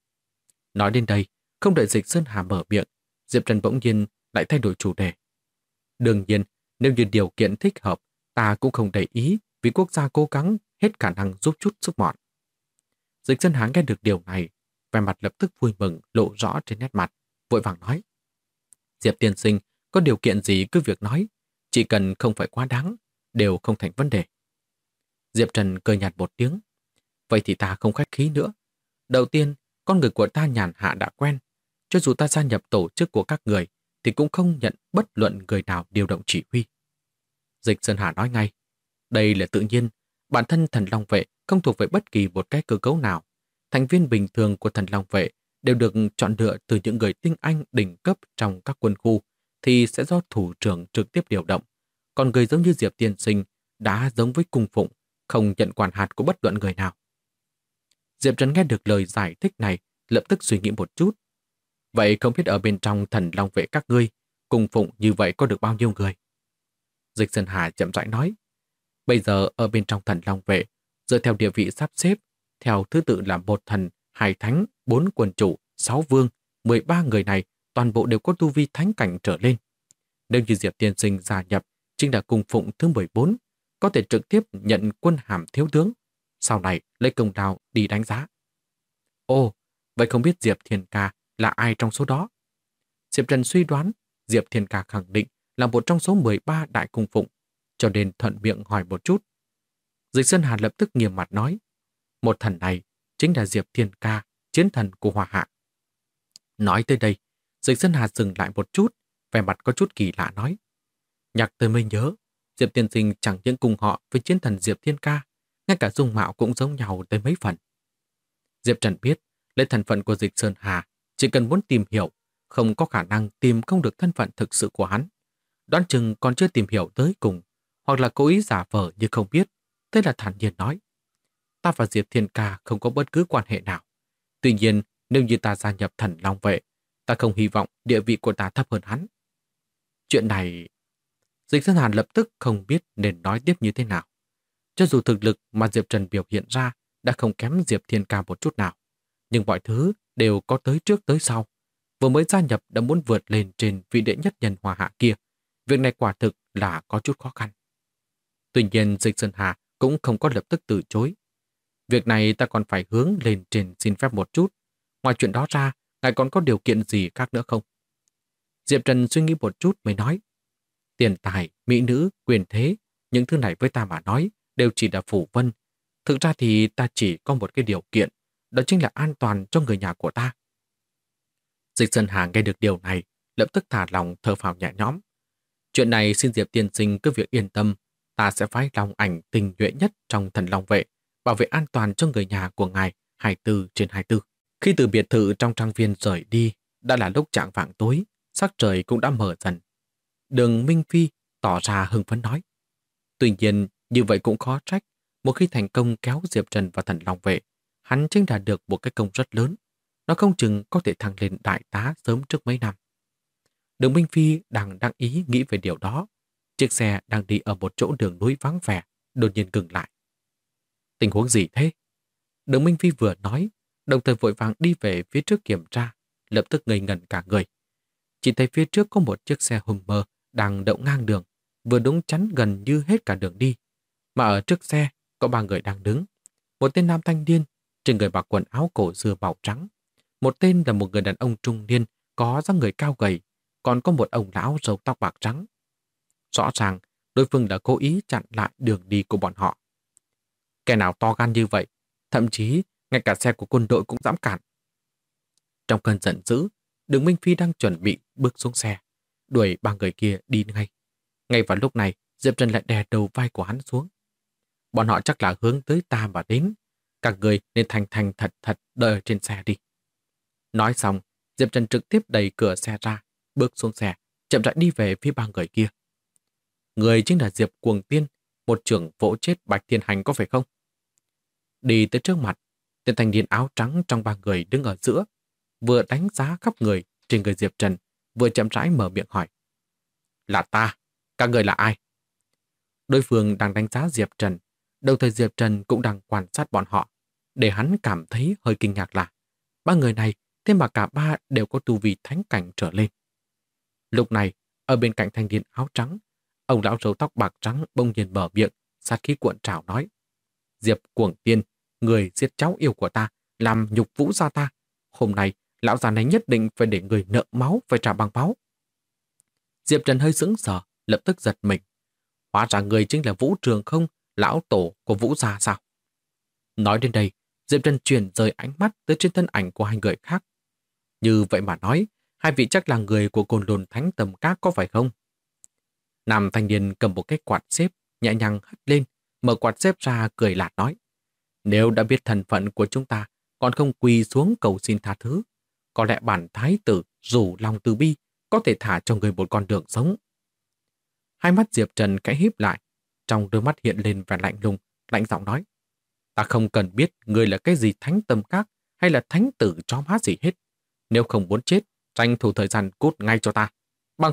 Nói đến đây, không đợi Dịch Sơn Hà mở miệng, Diệp Trần bỗng nhiên lại thay đổi chủ đề. Đương nhiên, nếu như điều kiện thích hợp, ta cũng không để ý vì quốc gia cố gắng hết khả năng giúp chút sức mọn. Dịch Sơn Hà nghe được điều này, vẻ mặt lập tức vui mừng lộ rõ trên nét mặt, vội vàng nói. Diệp tiên sinh, có điều kiện gì cứ việc nói, chỉ cần không phải quá đáng, đều không thành vấn đề. Diệp Trần cười nhạt một tiếng. Vậy thì ta không khách khí nữa. Đầu tiên, con người của ta nhàn hạ đã quen. Cho dù ta gia nhập tổ chức của các người, thì cũng không nhận bất luận người nào điều động chỉ huy. Dịch Sơn Hà nói ngay. Đây là tự nhiên. Bản thân Thần Long Vệ không thuộc về bất kỳ một cái cơ cấu nào. Thành viên bình thường của Thần Long Vệ đều được chọn lựa từ những người tinh anh đỉnh cấp trong các quân khu, thì sẽ do thủ trưởng trực tiếp điều động. Còn người giống như Diệp tiên sinh đã giống với cung phụng, không nhận quản hạt của bất luận người nào. Diệp Trần nghe được lời giải thích này, lập tức suy nghĩ một chút. Vậy không biết ở bên trong Thần Long Vệ các ngươi cung phụng như vậy có được bao nhiêu người? Dịch Sơn Hà chậm rãi nói. Bây giờ ở bên trong Thần Long Vệ, dựa theo địa vị sắp xếp, theo thứ tự là 1 thần, 2 thánh, 4 quân chủ, 6 vương, 13 người này toàn bộ đều có tu vi thánh cảnh trở lên. Nếu như Diệp tiên sinh gia nhập chính là cung phụng thứ 14, có thể trực tiếp nhận quân hàm thiếu tướng, sau này lấy công lao đi đánh giá. Ồ, vậy không biết Diệp Thiên Ca là ai trong số đó? Diệp Trần suy đoán Diệp Thiên Ca khẳng định là một trong số 13 đại cung phụng, cho nên thuận miệng hỏi một chút. Dịch Sơn Hà lập tức nghiêm mặt nói, một thần này chính là Diệp Thiên Ca, chiến thần của Hoa Hạ. Nói tới đây, Dịch Sơn Hà dừng lại một chút, vẻ mặt có chút kỳ lạ nói. Nhắc tới mới nhớ, Diệp tiên sinh chẳng những cùng họ với chiến thần Diệp Thiên Ca, ngay cả dung mạo cũng giống nhau tới mấy phần. Diệp Trần biết, lấy thân phận của Dịch Sơn Hà, chỉ cần muốn tìm hiểu, không có khả năng tìm không được thân phận thực sự của hắn. Đoán chừng còn chưa tìm hiểu tới cùng, hoặc là cố ý giả vờ như không biết, thế là thản nhiên nói. Ta và Diệp Thiên Ca không có bất cứ quan hệ nào. Tuy nhiên, nếu như ta gia nhập Thần Long Vệ, ta không hy vọng địa vị của ta thấp hơn hắn. Chuyện này... Dịch Sơn Hàn lập tức không biết nên nói tiếp như thế nào. Cho dù thực lực mà Diệp Trần biểu hiện ra đã không kém Diệp Thiên Ca một chút nào, nhưng mọi thứ đều có tới trước tới sau. Vừa mới gia nhập đã muốn vượt lên trên vị đệ nhất nhân Hoa Hạ kia. Việc này quả thực là có chút khó khăn. Tuy nhiên Dịch Sơn Hà cũng không có lập tức từ chối. Việc này ta còn phải hướng lên trên xin phép một chút. Ngoài chuyện đó ra, ngài còn có điều kiện gì khác nữa không? Diệp Trần suy nghĩ một chút mới nói. Tiền tài, mỹ nữ, quyền thế, những thứ này với ta mà nói đều chỉ là phù vân. Thực ra thì ta chỉ có một cái điều kiện, đó chính là an toàn cho người nhà của ta. Dịch Sơn Hà nghe được điều này, lập tức thả lòng thở phào nhẹ nhõm. Chuyện này xin Diệp tiên sinh cứ việc yên tâm, ta sẽ phái lòng ảnh tình nhuệ nhất trong Thần Long Vệ, bảo vệ an toàn cho người nhà của ngài 24/24. Khi từ biệt thự trong trang viên rời đi, đã là lúc chạng vạng tối, sắc trời cũng đã mờ dần. Đường Minh Phi tỏ ra hưng phấn nói. Tuy nhiên, như vậy cũng khó trách, một khi thành công kéo Diệp Trần vào Thần Long Vệ, hắn chính là được một cái công rất lớn. Nó không chừng có thể thăng lên đại tá sớm trước mấy năm. Đường Minh Phi đang đăng ý nghĩ về điều đó. Chiếc xe đang đi ở một chỗ đường núi vắng vẻ, đột nhiên ngừng lại. Tình huống gì thế? Đường Minh Phi vừa nói, đồng thời vội vàng đi về phía trước kiểm tra, lập tức ngây ngẩn cả người. Chỉ thấy phía trước có một chiếc xe Hummer đang đậu ngang đường, vừa đúng chắn gần như hết cả đường đi. Mà ở trước xe có 3 người đang đứng. Một tên nam thanh niên, trên người mặc quần áo cổ dưa màu trắng. Một tên là một người đàn ông trung niên, có dáng người cao gầy, còn có một ông lão râu tóc bạc trắng. Rõ ràng, đối phương đã cố ý chặn lại đường đi của bọn họ. Kẻ nào to gan như vậy, thậm chí ngay cả xe của quân đội cũng dám cản. Trong cơn giận dữ, Đường Minh Phi đang chuẩn bị bước xuống xe, đuổi 3 người kia đi ngay. Ngay vào lúc này, Diệp Trần lại đè đầu vai của hắn xuống. Bọn họ chắc là hướng tới ta mà đến. Các người nên thành thành thật thật đợi ở trên xe đi. Nói xong, Diệp Trần trực tiếp đẩy cửa xe ra, bước xuống xe, chậm rãi đi về phía 3 người kia. Người chính là Diệp Cuồng Tiên, một trưởng vỗ chết Bạch Thiên Hành có phải không? Đi tới trước mặt, tên thanh niên áo trắng trong 3 người đứng ở giữa, vừa đánh giá khắp người trên người Diệp Trần, vừa chậm rãi mở miệng hỏi. Là ta, các người là ai? Đối phương đang đánh giá Diệp Trần, đồng thời Diệp Trần cũng đang quan sát bọn họ, để hắn cảm thấy hơi kinh ngạc là 3 người này, thế mà cả 3 đều có tu vi thánh cảnh trở lên. Lúc này, ở bên cạnh thanh niên áo trắng, ông lão râu tóc bạc trắng bỗng nhiên mở miệng, sát khí cuộn trào nói. Diệp Cuồng Tiên, người giết cháu yêu của ta, làm nhục vũ gia ta. Hôm nay, lão già này nhất định phải để người nợ máu phải trả bằng máu. Diệp Trần hơi sững sờ, lập tức giật mình. Hóa ra người chính là Vũ Trường Không, lão tổ của Vũ gia sao? Nói đến đây, Diệp Trần chuyển rời ánh mắt tới trên thân ảnh của 2 người khác. Như vậy mà nói, 2 vị chắc là người của Côn Lôn Thánh Tầm Các có phải không? Nam thanh niên cầm một cái quạt xếp, nhẹ nhàng hất lên, mở quạt xếp ra cười lạt nói. Nếu đã biết thân phận của chúng ta, còn không quỳ xuống cầu xin tha thứ, có lẽ bản thái tử rủ lòng từ bi có thể thả cho người một con đường sống. Hai mắt Diệp Trần khẽ híp lại, trong đôi mắt hiện lên vẻ lạnh lùng, lạnh giọng nói. Ta không cần biết người là cái gì thánh tâm các hay là thánh tử chó má gì hết. Nếu không muốn chết, tranh thủ thời gian cút ngay cho ta. Bằng không,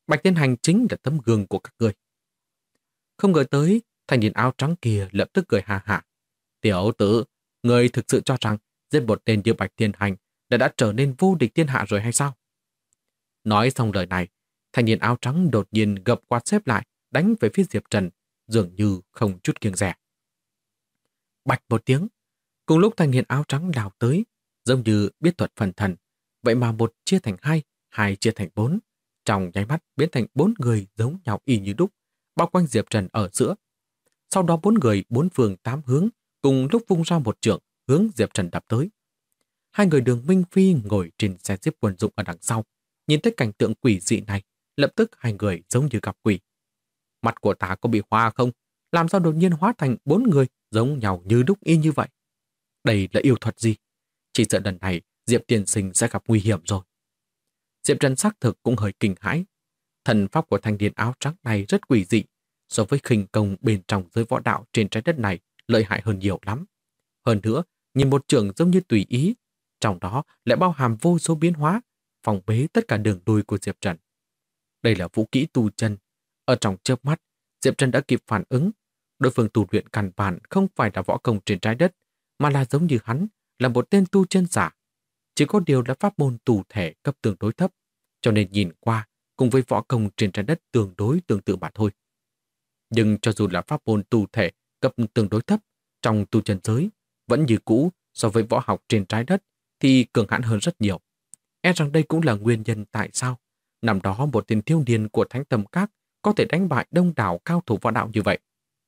Bạch Thiên Hành chính là tấm gương của các ngươi. Không ngờ tới, thanh niên áo trắng kia lập tức cười ha hả. Tiểu tử, ngươi thực sự cho rằng giết một tên như Bạch Thiên Hành đã trở nên vô địch thiên hạ rồi hay sao? Nói xong lời này, thanh niên áo trắng đột nhiên gập quạt xếp lại, đánh về phía Diệp Trần, dường như không chút kiêng dè. Bạch một tiếng, cùng lúc thanh niên áo trắng lao tới, giống như biết thuật phần thần, vậy mà một chia thành hai, hai chia thành bốn, trong nháy mắt biến thành 4 người giống nhau y như đúc, bao quanh Diệp Trần ở giữa. Sau đó 4 người 4 phương 8 hướng cùng lúc vung ra một chưởng hướng Diệp Trần đập tới. Hai người Đường Minh Phi ngồi trên xe jeep quân dụng ở đằng sau, nhìn thấy cảnh tượng quỷ dị này, lập tức hai người giống như gặp quỷ. Mặt của ta có bị hoa không? Làm sao đột nhiên hóa thành 4 người giống nhau như đúc y như vậy? Đây là yêu thuật gì? Chỉ sợ lần này Diệp tiên sinh sẽ gặp nguy hiểm rồi. Diệp Trần xác thực cũng hơi kinh hãi. Thần pháp của thanh niên áo trắng này rất quỷ dị, so với khinh công bên trong giới võ đạo trên trái đất này lợi hại hơn nhiều lắm. Hơn nữa, nhìn một trường giống như tùy ý, trong đó lại bao hàm vô số biến hóa, phòng bế tất cả đường đuôi của Diệp Trần. Đây là vũ kỹ tu chân. Ở trong chớp mắt, Diệp Trần đã kịp phản ứng. Đối phương tu luyện căn bản không phải là võ công trên trái đất, mà là giống như hắn, là một tên tu chân giả. Chỉ có điều là pháp môn tù thể cấp tương đối thấp, cho nên nhìn qua cùng với võ công trên trái đất tương đối tương tự mà thôi. Nhưng cho dù là pháp môn tù thể cấp tương đối thấp, trong tu chân giới, vẫn như cũ so với võ học trên trái đất thì cường hãn hơn rất nhiều. E rằng đây cũng là nguyên nhân tại sao năm đó một tên thiếu niên của Thánh Tâm Các có thể đánh bại đông đảo cao thủ võ đạo như vậy.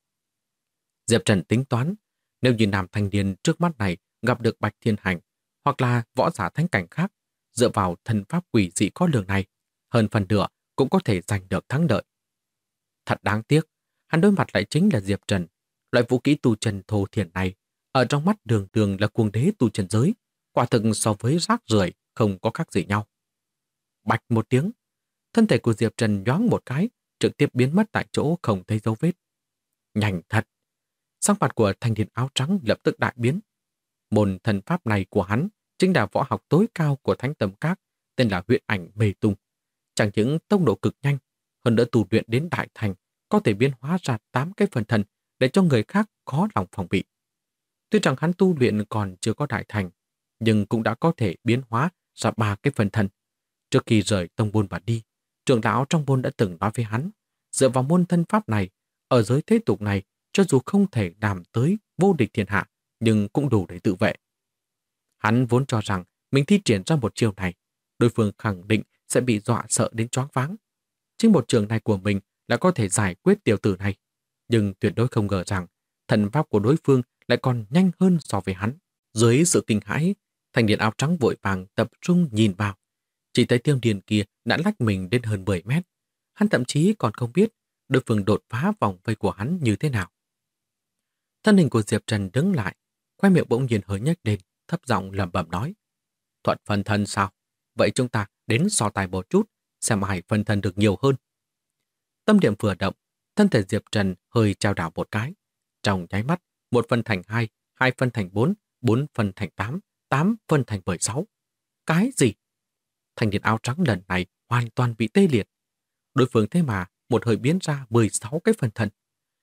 Diệp Trần tính toán, nếu như nam thanh niên trước mắt này gặp được Bạch Thiên Hành hoặc là võ giả thánh cảnh khác, dựa vào thần pháp quỷ dị khó lường này, hơn phần nửa cũng có thể giành được thắng lợi. Thật đáng tiếc, hắn đối mặt lại chính là Diệp Trần. Loại vũ khí tu chân thô thiển này, ở trong mắt Đường Đường là cuồng đế tu chân giới, quả thực so với rác rưởi không có khác gì nhau. Bạch một tiếng, thân thể của Diệp Trần nhoáng một cái, trực tiếp biến mất tại chỗ không thấy dấu vết. Nhanh thật! Sắc mặt của thanh niên áo trắng lập tức đại biến. Môn thần pháp này của hắn chính là võ học tối cao của Thánh Tâm Các, tên là Huyễn Ảnh Mê Tung. Chẳng những tốc độ cực nhanh, hơn nữa tu luyện đến đại thành, có thể biến hóa ra 8 cái phần thần để cho người khác khó lòng phòng bị. Tuy rằng hắn tu luyện còn chưa có đại thành, nhưng cũng đã có thể biến hóa ra 3 cái phần thần. Trước khi rời tông môn và đi, trưởng lão trong môn đã từng nói với hắn, dựa vào môn thân pháp này, ở giới thế tục này, cho dù không thể làm tới vô địch thiên hạ, nhưng cũng đủ để tự vệ. Hắn vốn cho rằng mình thi triển ra một chiêu này, đối phương khẳng định sẽ bị dọa sợ đến choáng váng. Chính một trường này của mình là có thể giải quyết tiểu tử này, nhưng tuyệt đối không ngờ rằng thần pháp của đối phương lại còn nhanh hơn so với hắn. Dưới sự kinh hãi, thanh niên áo trắng vội vàng tập trung nhìn vào. Chỉ thấy tiêu điền kia đã lách mình đến hơn 10 mét. Hắn thậm chí còn không biết đối phương đột phá vòng vây của hắn như thế nào. Thân hình của Diệp Trần đứng lại, khoe miệng bỗng nhiên hơi nhếch lên, thấp giọng lẩm bẩm nói: Thuận phân thân sao? Vậy chúng ta đến so tài một chút, xem ai phân thân được nhiều hơn. Tâm niệm vừa động, thân thể Diệp Trần hơi trao đảo một cái. Trong nháy mắt, 1 phân thành 2, 2 phân thành 4, 4 phân thành 8, 8 phân thành 16. Cái gì? Thanh niên áo trắng lần này hoàn toàn bị tê liệt. Đối phương thế mà một hơi biến ra 16 cái phân thân.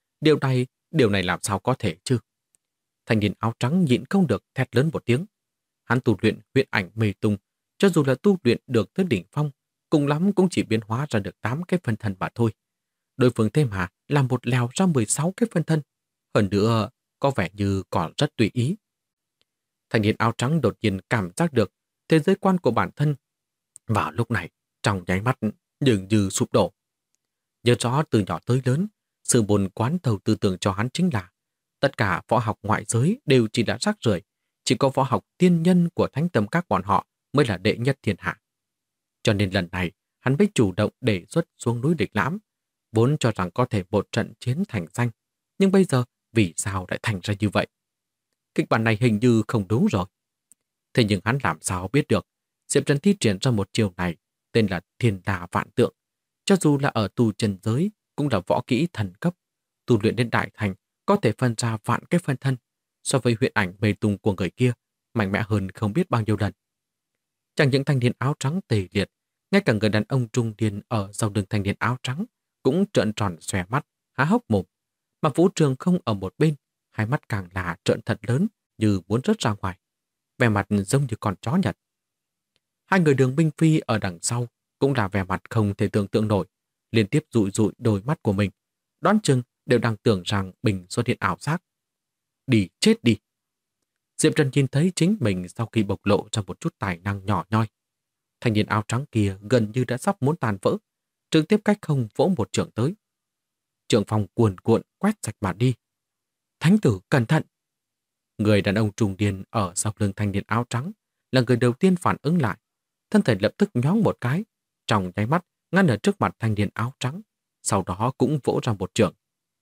Điều này làm sao có thể chứ? Thanh niên áo trắng nhịn không được thét lớn một tiếng. Hắn tu luyện Huyễn Ảnh Mê Tung, cho dù là tu luyện được tới đỉnh phong, cùng lắm cũng chỉ biến hóa ra được 8 cái phân thân mà thôi. Đối phương thế mà làm một lèo ra 16 cái phân thân. Hơn nữa, có vẻ như còn rất tùy ý. Thanh niên áo trắng đột nhiên cảm giác được thế giới quan của bản thân. Vào lúc này, trong nháy mắt, dường như sụp đổ. Nhớ rõ từ nhỏ tới lớn, sự buồn quán thầu tư tưởng cho hắn chính là tất cả võ học ngoại giới đều chỉ là rác rưởi, chỉ có võ học tiên nhân của Thánh Tâm Các bọn họ mới là đệ nhất thiên hạ. Cho nên lần này, hắn mới chủ động đề xuất xuống núi Địch Lãm, vốn cho rằng có thể một trận chiến thành danh, nhưng bây giờ vì sao lại thành ra như vậy? Kịch bản này hình như không đúng rồi. Thế nhưng hắn làm sao biết được Diệp Trần thi triển ra một chiêu này tên là Thiên Đà Vạn Tượng. Cho dù là ở tu chân giới cũng là võ kỹ thần cấp, tu luyện đến đại thành có thể phân ra vạn cái phân thân, so với Huyễn Ảnh Mê Tung của người kia mạnh mẽ hơn không biết bao nhiêu lần. Chẳng những thanh niên áo trắng tê liệt, Ngay cả người đàn ông trung niên ở sau lưng thanh niên áo trắng cũng trợn tròn xòe mắt, há hốc mồm. Mà Vũ Trường Không ở một bên, hai mắt càng là trợn thật lớn như muốn rớt ra ngoài. Vẻ mặt giống như con chó Nhật. Hai người Đường Minh Phi ở đằng sau cũng là vẻ mặt không thể tưởng tượng nổi, liên tiếp dụi dụi đôi mắt của mình. Đoán chừng đều đang tưởng rằng mình xuất hiện ảo giác. Đi, chết đi. Diệp Trần nhìn thấy chính mình sau khi bộc lộ ra một chút tài năng nhỏ nhoi. Thanh niên áo trắng kia gần như đã sắp muốn tàn vỡ, trực tiếp cách không vỗ một chưởng tới. Chưởng phòng cuồn cuộn quét sạch mà đi. Thánh tử cẩn thận! Người đàn ông trung niên ở sau lưng thanh niên áo trắng là người đầu tiên phản ứng lại. Thân thể lập tức nhoáng một cái, trong nháy mắt ngăn ở trước mặt thanh niên áo trắng, sau đó cũng vỗ ra một chưởng.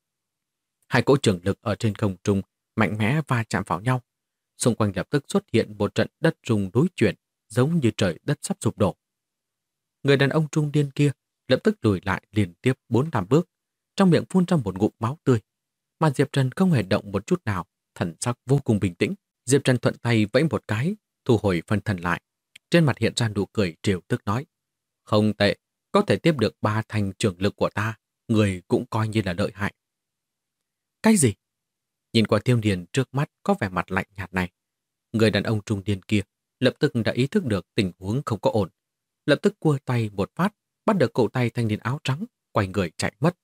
Hai cỗ chưởng lực ở trên không trung mạnh mẽ va chạm vào nhau. Xung quanh lập tức xuất hiện một trận đất rung núi chuyển, giống như trời đất sắp sụp đổ. Người đàn ông trung niên kia lập tức lùi lại liên tiếp 4-5 bước, trong miệng phun ra một ngụm máu tươi. Mà Diệp Trần không hề động một chút nào, thần sắc vô cùng bình tĩnh. Diệp Trần thuận tay vẫy một cái, thu hồi phân thần lại. Trên mặt hiện ra nụ cười trêu tức nói: không tệ, có thể tiếp được 3 thành trường lực của ta, người cũng coi như là lợi hại. Cái gì? Nhìn qua Tiêu Điền trước mắt có vẻ mặt lạnh nhạt này, người đàn ông trung niên kia lập tức đã ý thức được tình huống không có ổn. Lập tức cua tay một phát, bắt được cổ tay thanh niên áo trắng, quay người chạy mất.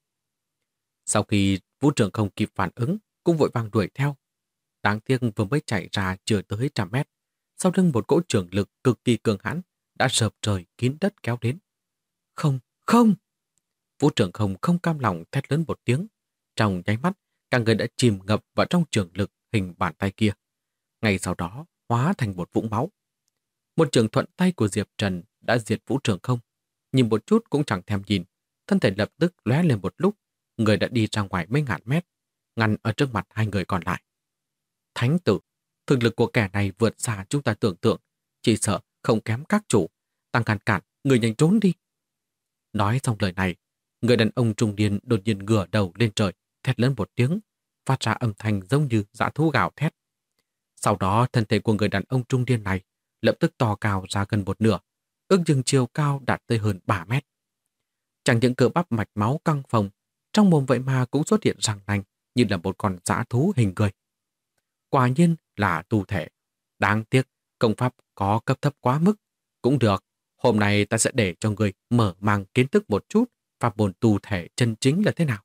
Sau khi Vũ Trường Không kịp phản ứng, cũng vội vàng đuổi theo. Đáng tiếc vừa mới chạy ra chưa tới 100 mét, sau lưng một cỗ trường lực cực kỳ cường hãn đã sợp trời kín đất kéo đến. Không, không! Vũ Trường không cam lòng thét lớn một tiếng. Trong nháy mắt, cả người đã chìm ngập vào trong trường lực hình bàn tay kia. Ngay sau đó, hóa thành một vũng máu. Một trường thuận tay của Diệp Trần đã diệt Vũ Trường Không. Nhìn một chút cũng chẳng thèm nhìn, thân thể lập tức lóe lên một lúc, người đã đi ra ngoài mấy ngàn mét, ngăn ở trước mặt hai người còn lại. Thánh tử, thực lực của kẻ này vượt xa chúng ta tưởng tượng, chỉ sợ không kém các chủ. Tăng ngăn cản, người nhanh trốn đi. Nói xong lời này, người đàn ông trung niên đột nhiên ngửa đầu lên trời, thét lớn một tiếng, phát ra âm thanh giống như dã thú gào thét. Sau đó, thân thể của người đàn ông trung niên này lập tức to cao ra gần một nửa, ước chừng chiều cao đạt tới hơn 3 mét. Chẳng những cơ bắp mạch máu căng phồng, trong mồm vậy mà cũng xuất hiện răng nanh như là một con dã thú hình người. Quả nhiên là tu thể. Đáng tiếc, công pháp có cấp thấp quá mức. Cũng được, hôm nay ta sẽ để cho người mở mang kiến thức một chút pháp môn tu thể chân chính là thế nào.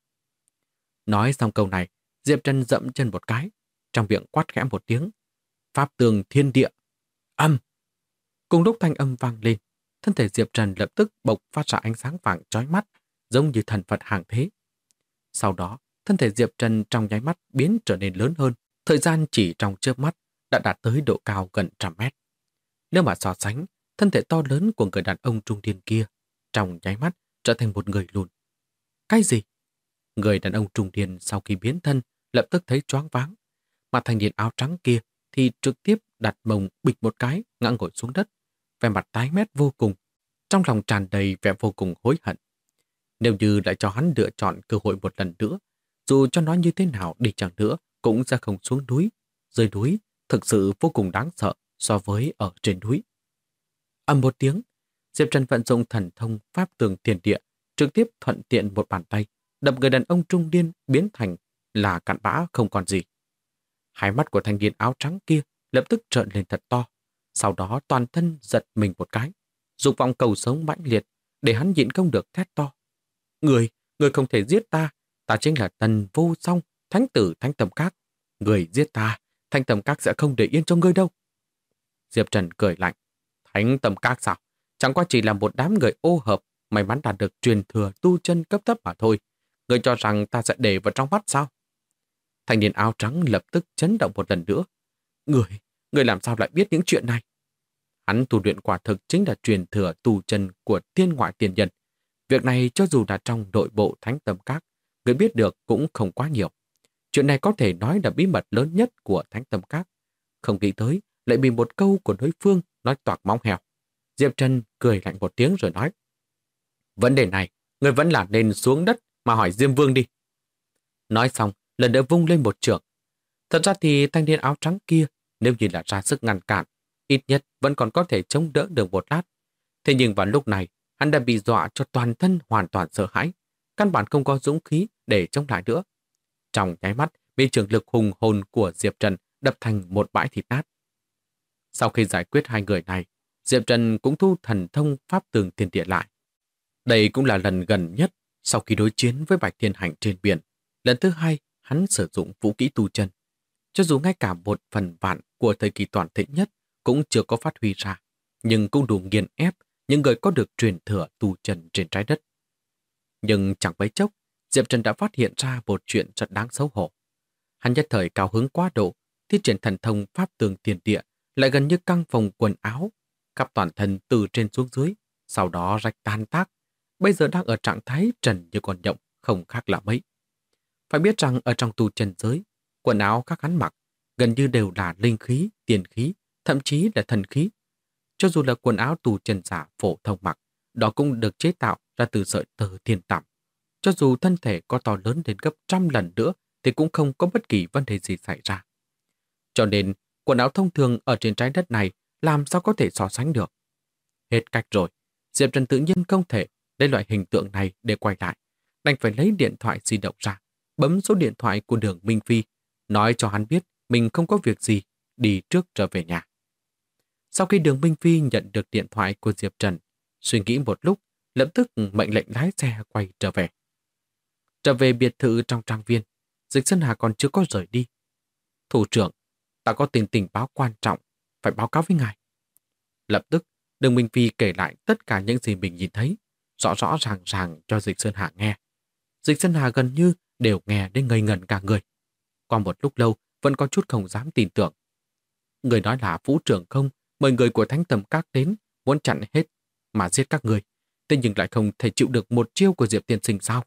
Nói xong câu này, Diệp Trần dậm chân một cái, trong miệng quát khẽ một tiếng. Pháp tường thiên địa. Âm! Cùng lúc thanh âm vang lên, thân thể Diệp Trần lập tức bộc phát ra ánh sáng vàng chói mắt, giống như thần Phật hàng thế. Sau đó, thân thể Diệp Trần trong nháy mắt biến trở nên lớn hơn, thời gian chỉ trong chớp mắt đã đạt tới độ cao gần 100 mét. Nếu mà so sánh, thân thể to lớn của người đàn ông trung niên kia trong nháy mắt trở thành một người lùn. Cái gì? Người đàn ông trung niên sau khi biến thân lập tức thấy choáng váng, mà thanh niên áo trắng kia thì trực tiếp đặt mông bịch một cái ngã ngồi xuống đất, vẻ mặt tái mét vô cùng, trong lòng tràn đầy vẻ vô cùng hối hận. Nếu như lại cho hắn lựa chọn cơ hội một lần nữa, dù cho nó như thế nào đi chăng nữa cũng sẽ không xuống núi. Dưới núi thực sự vô cùng đáng sợ so với ở trên núi. Ầm một tiếng, Diệp Trần vận dụng thần thông pháp tường thiên địa, trực tiếp thuận tiện một bàn tay, đập người đàn ông trung niên biến thành là cặn bã không còn gì. Hai mắt của thanh niên áo trắng kia lập tức trợn lên thật to, sau đó toàn thân giật mình một cái, dục vọng cầu sống mãnh liệt để hắn nhịn không được thét to. Người không thể giết ta, ta chính là Tần Vô Song, thánh tử Thánh Tầm Các. Người giết ta, Thánh Tầm Các sẽ không để yên cho ngươi đâu. Diệp Trần cười lạnh. Thánh Tầm Các sao? Chẳng qua chỉ là một đám người ô hợp, may mắn đạt được truyền thừa tu chân cấp thấp mà thôi. Ngươi cho rằng ta sẽ để vào trong mắt sao? Thanh niên áo trắng lập tức chấn động một lần nữa. Người làm sao lại biết những chuyện này? Hắn tu luyện quả thực chính là truyền thừa tu chân của thiên ngoại tiền nhân. Việc này cho dù là trong nội bộ Thánh Tầm Các, người biết được cũng không quá nhiều. Chuyện này có thể nói là bí mật lớn nhất của Thánh Tầm Các. Không nghĩ tới, lại bị một câu của đối phương nói toạc móng heo. Diệp Trần cười lạnh một tiếng rồi nói. Vấn đề này, người vẫn là nên xuống đất mà hỏi Diêm Vương đi. Nói xong, lần nữa vung lên một chưởng. Thật ra thì thanh niên áo trắng kia, nếu như là ra sức ngăn cản, ít nhất vẫn còn có thể chống đỡ được một lát. Thế nhưng vào lúc này, hắn đã bị dọa cho toàn thân hoàn toàn sợ hãi, căn bản không có dũng khí để chống lại nữa. Trong nháy mắt, bị trường lực hùng hồn của Diệp Trần đập thành một bãi thịt nát. Sau khi giải quyết hai người này, Diệp Trần cũng thu thần thông pháp tường thiên địa lại. Đây cũng là lần gần nhất sau khi đối chiến với Bạch Thiên Hành trên biển. Lần thứ hai, hắn sử dụng vũ kỹ tu chân. Cho dù ngay cả một phần vạn của thời kỳ toàn thịnh nhất cũng chưa có phát huy ra, nhưng cũng đủ nghiền ép những người có được truyền thừa tu chân trên trái đất. Nhưng chẳng mấy chốc, Diệp Trần đã phát hiện ra một chuyện rất đáng xấu hổ. Hắn nhất thời cao hứng quá độ, thi triển thần thông pháp tường tiền địa lại gần như căng phồng quần áo, khắp toàn thân từ trên xuống dưới, sau đó rách tan tác. Bây giờ đang ở trạng thái trần như con nhộng, không khác là mấy. Phải biết rằng ở trong tu chân giới, quần áo các hắn mặc gần như đều là linh khí, tiền khí, thậm chí là thần khí. Cho dù là quần áo tu chân giả phổ thông mặc, đó cũng được chế tạo ra từ sợi tơ thiên tẩm. Cho dù thân thể có to lớn đến gấp 100 lần nữa thì cũng không có bất kỳ vấn đề gì xảy ra. Cho nên, quần áo thông thường ở trên trái đất này làm sao có thể so sánh được. Hết cách rồi, Diệp Trần tự nhiên không thể lấy loại hình tượng này để quay lại. Đành phải lấy điện thoại di động ra, bấm số điện thoại của Đường Minh Phi, nói cho hắn biết mình không có việc gì, đi trước trở về nhà. Sau khi Đường Minh Phi nhận được điện thoại của Diệp Trần, suy nghĩ một lúc, lập tức mệnh lệnh lái xe quay trở về. Trở về biệt thự trong trang viên, Dịch Sơn Hà còn chưa có rời đi. Thủ trưởng, ta có tình báo quan trọng, phải báo cáo với ngài. Lập tức, Đường Minh Phi kể lại tất cả những gì mình nhìn thấy, rõ rõ ràng cho Dịch Sơn Hà nghe. Dịch Sơn Hà gần như đều nghe đến ngây ngẩn cả người. Qua một lúc lâu, vẫn có chút không dám tin tưởng. Người nói là Vũ trưởng không mời người của Thánh Tầm Các đến, muốn chặn hết mà giết các người, thế nhưng lại không thể chịu được một chiêu của Diệp tiên sinh sao?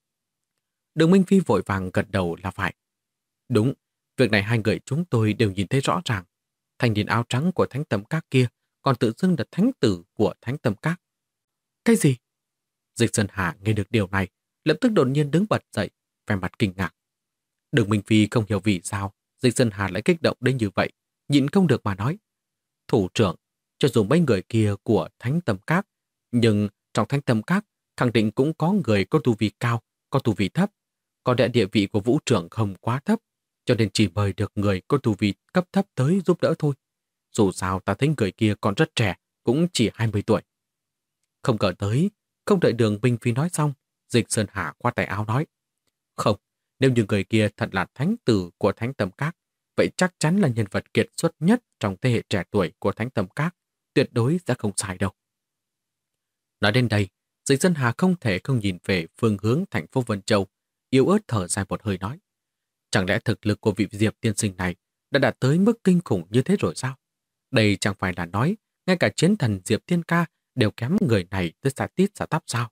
Đường Minh Phi vội vàng gật đầu là phải. Đúng, việc này hai người chúng tôi đều nhìn thấy rõ ràng. Thanh niên áo trắng của Thánh Tầm Các kia còn tự xưng là thánh tử của Thánh Tầm Các. Cái gì? Dịch Sơn Hà nghe được điều này, lập tức đột nhiên đứng bật dậy, vẻ mặt kinh ngạc. Đường Minh Phi không hiểu vì sao Dịch Sơn Hà lại kích động đến như vậy, nhịn không được mà nói. Thủ trưởng, cho dù mấy người kia của Thánh Tầm Các, nhưng trong Thánh Tầm Các khẳng định cũng có người có tu vi cao, có tu vi thấp. Còn địa vị của Vũ trưởng không quá thấp, cho nên chỉ mời được người có tu vi cấp thấp tới giúp đỡ thôi. Dù sao ta thấy người kia còn rất trẻ, cũng chỉ 20 tuổi. Không ngờ tới, không đợi Đường Minh Phi nói xong, Dịch Sơn Hà qua tay áo nói. Không, nếu như người kia thật là thánh tử của Thánh Tầm Các, vậy chắc chắn là nhân vật kiệt xuất nhất trong thế hệ trẻ tuổi của Thánh Tầm Các, tuyệt đối sẽ không sai đâu. Nói đến đây, Dịch Sơn Hà không thể không nhìn về phương hướng thành phố Vân Châu, yếu ớt thở dài một hơi nói. Chẳng lẽ thực lực của vị Diệp tiên sinh này đã đạt tới mức kinh khủng như thế rồi sao? Đây chẳng phải là nói, ngay cả chiến thần Diệp Thiên Ca đều kém người này tới xà tít xà tắp sao?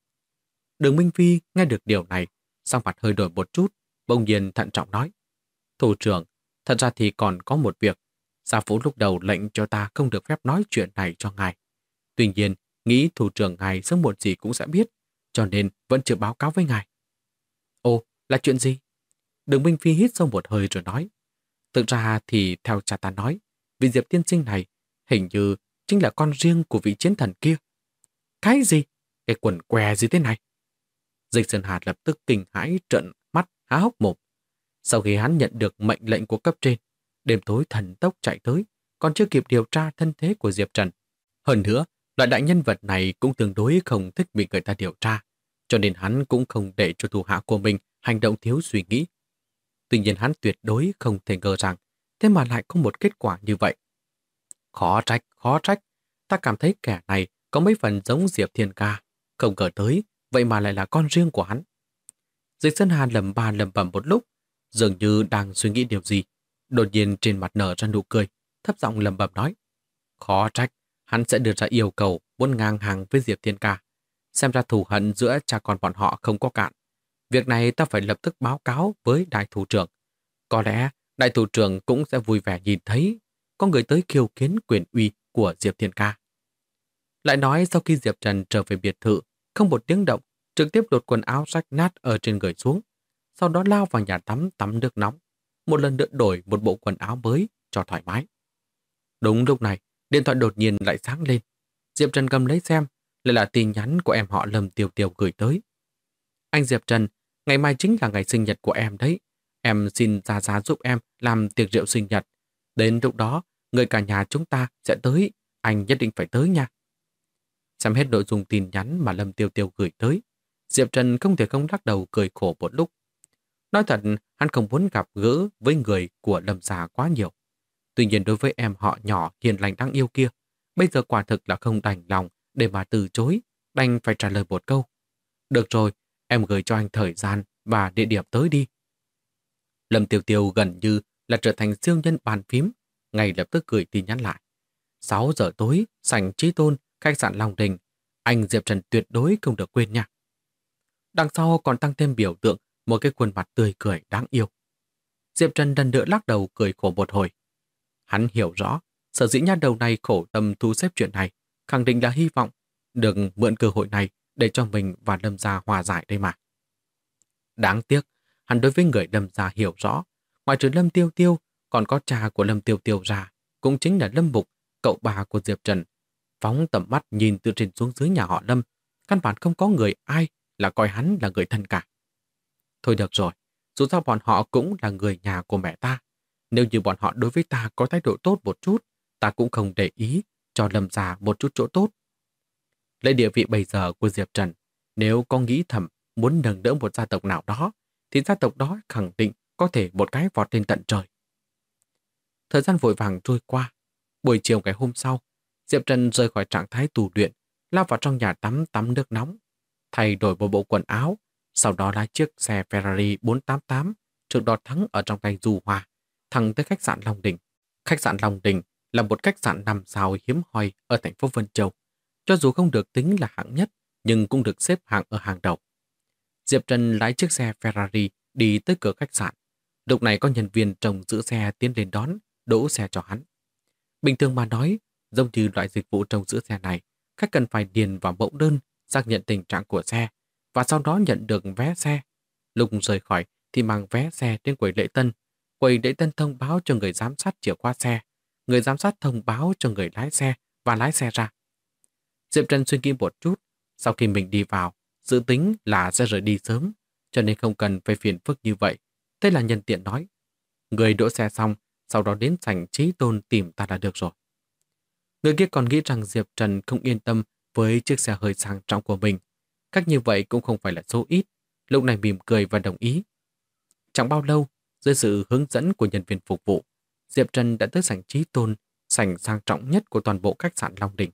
Đường Minh Phi nghe được điều này, sắc mặt hơi đổi một chút, bỗng nhiên thận trọng nói. Thủ trưởng, thật ra thì còn có một việc. Gia Phủ lúc đầu lệnh cho ta không được phép nói chuyện này cho ngài. Tuy nhiên, nghĩ thủ trưởng ngài sớm muộn gì cũng sẽ biết, cho nên vẫn chưa báo cáo với ngài. Ồ, là chuyện gì? Đường Minh Phi hít sâu một hơi rồi nói. Thực ra thì theo cha ta nói, vị Diệp tiên sinh này hình như chính là con riêng của vị chiến thần kia. Cái gì? Cái quần què gì thế này? Dịch Sơn Hà lập tức kinh hãi trợn mắt há hốc mồm. Sau khi hắn nhận được mệnh lệnh của cấp trên, đêm tối thần tốc chạy tới, còn chưa kịp điều tra thân thế của Diệp Trần. Hơn nữa, loại đại nhân vật này cũng tương đối không thích bị người ta điều tra, cho nên hắn cũng không để cho thủ hạ của mình hành động thiếu suy nghĩ. Tuy nhiên hắn tuyệt đối không thể ngờ rằng thế mà lại có một kết quả như vậy. Khó trách, ta cảm thấy kẻ này có mấy phần giống Diệp Thiên Ca, không ngờ tới, vậy mà lại là con riêng của hắn. Dịch Sơn Hà lẩm bẩm một lúc, dường như đang suy nghĩ điều gì. Đột nhiên trên mặt nở ra nụ cười, thấp giọng lẩm bẩm nói. Khó trách, hắn sẽ đưa ra yêu cầu muốn ngang hàng với Diệp Thiên Ca. Xem ra thù hận giữa cha con bọn họ không có cạn. Việc này ta phải lập tức báo cáo với đại thủ trưởng. Có lẽ đại thủ trưởng cũng sẽ vui vẻ nhìn thấy có người tới khiêu kiến quyền uy của Diệp Thiên Ca. Lại nói sau khi Diệp Trần trở về biệt thự, không một tiếng động, trực tiếp lột quần áo rách nát ở trên người xuống, sau đó lao vào nhà tắm tắm nước nóng, một lần nữa đổi một bộ quần áo mới cho thoải mái. Đúng lúc này, điện thoại đột nhiên lại sáng lên. Diệp Trần cầm lấy xem, lại là tin nhắn của em họ Lâm Tiêu Tiêu gửi tới. Anh Diệp Trần, ngày mai chính là ngày sinh nhật của em đấy. Em xin Gia Gia giúp em làm tiệc rượu sinh nhật. Đến lúc đó, người cả nhà chúng ta sẽ tới. Anh nhất định phải tới nha. Xem hết nội dung tin nhắn mà Lâm Tiêu Tiêu gửi tới, Diệp Trần không thể không lắc đầu cười khổ một lúc. Nói thật, hắn không muốn gặp gỡ với người của Lâm gia quá nhiều. Tuy nhiên đối với em họ nhỏ hiền lành đáng yêu kia, bây giờ quả thực là không đành lòng để mà từ chối, đành phải trả lời một câu. Được rồi, em gửi cho anh thời gian và địa điểm tới đi. Lâm Tiêu Tiêu gần như là trở thành siêu nhân bàn phím, ngay lập tức gửi tin nhắn lại. 6 giờ tối, sảnh Chí Tôn, khách sạn Long Đình. Anh Diệp Trần tuyệt đối không được quên nha. Đằng sau còn tăng thêm biểu tượng một cái khuôn mặt tươi cười đáng yêu. Diệp Trần lần nữa lắc đầu cười khổ một hồi. Hắn hiểu rõ, sở dĩ nha đầu này khổ tâm thu xếp chuyện này, khẳng định là hy vọng được mượn cơ hội này để cho mình và Lâm gia hòa giải đây mà. Đáng tiếc, hắn đối với người Lâm gia hiểu rõ, ngoài trừ Lâm Tiêu Tiêu, còn có cha của Lâm Tiêu Tiêu ra, cũng chính là Lâm Mục, cậu bà của Diệp Trần. Phóng tầm mắt nhìn từ trên xuống dưới nhà họ Lâm, căn bản không có người ai là coi hắn là người thân cả. Thôi được rồi, dù sao bọn họ cũng là người nhà của mẹ ta. Nếu như bọn họ đối với ta có thái độ tốt một chút, ta cũng không để ý cho Lâm gia một chút chỗ tốt. Lấy địa vị bây giờ của Diệp Trần, nếu có nghĩ thầm muốn nâng đỡ một gia tộc nào đó, thì gia tộc đó khẳng định có thể một cái vọt lên tận trời. Thời gian vội vàng trôi qua. Buổi chiều ngày hôm sau, Diệp Trần rời khỏi trạng thái tù luyện, lao vào trong nhà tắm tắm nước nóng, thay đổi một bộ quần áo, sau đó lái chiếc xe Ferrari 488 trước đó thắng ở trong tay Du Hoa, thẳng tới khách sạn Long Đình. Khách sạn Long Đình là một khách sạn 5 sao hiếm hoi ở thành phố Vân Châu. Cho dù không được tính là hạng nhất, nhưng cũng được xếp hạng ở hàng đầu. Diệp Trần lái chiếc xe Ferrari đi tới cửa khách sạn. Lúc này có nhân viên trông giữ xe tiến lên đón, đỗ xe cho hắn. Bình thường mà nói, giống như loại dịch vụ trông giữ xe này, khách cần phải điền vào mẫu đơn, xác nhận tình trạng của xe, và sau đó nhận được vé xe. Lúc rời khỏi thì mang vé xe đến quầy lễ tân. Quầy lễ tân thông báo cho người giám sát chìa khóa xe. Người giám sát thông báo cho người lái xe và lái xe ra. Diệp Trần suy nghĩ một chút, sau khi mình đi vào, dự tính là sẽ rời đi sớm, cho nên không cần phải phiền phức như vậy. Thế là nhân tiện nói, người đỗ xe xong, sau đó đến sảnh Chí Tôn tìm ta là được rồi. Người kia còn nghĩ rằng Diệp Trần không yên tâm với chiếc xe hơi sang trọng của mình. Cách như vậy cũng không phải là số ít, lúc này mỉm cười và đồng ý. Chẳng bao lâu, dưới sự hướng dẫn của nhân viên phục vụ, Diệp Trần đã tới sảnh Chí Tôn, sảnh sang trọng nhất của toàn bộ khách sạn Long Đình.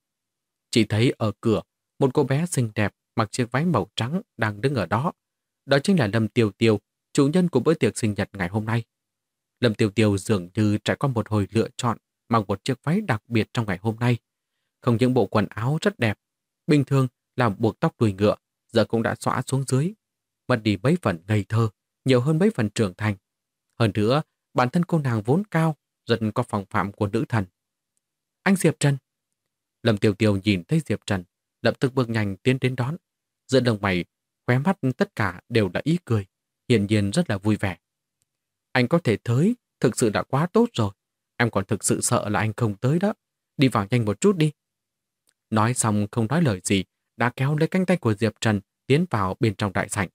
Chỉ thấy ở cửa, một cô bé xinh đẹp mặc chiếc váy màu trắng đang đứng ở đó. Đó chính là Lâm Tiêu Tiêu, chủ nhân của bữa tiệc sinh nhật ngày hôm nay. Lâm Tiêu Tiêu dường như trải qua một hồi lựa chọn mặc một chiếc váy đặc biệt trong ngày hôm nay. Không những bộ quần áo rất đẹp, bình thường là buộc tóc đuôi ngựa, giờ cũng đã xõa xuống dưới, mất đi mấy phần ngây thơ, nhiều hơn mấy phần trưởng thành. Hơn nữa, bản thân cô nàng vốn cao, rất có phong phạm của nữ thần. Anh Diệp Trần. Lâm Tiêu Tiêu nhìn thấy Diệp Trần, lập tức bước nhanh tiến đến đón. Giữa đồng mày, khóe mắt tất cả đều là ý cười, hiển nhiên rất là vui vẻ. Anh có thể tới, thực sự đã quá tốt rồi. Em còn thực sự sợ là anh không tới đó. Đi vào nhanh một chút đi. Nói xong không nói lời gì, đã kéo lấy cánh tay của Diệp Trần tiến vào bên trong đại sảnh.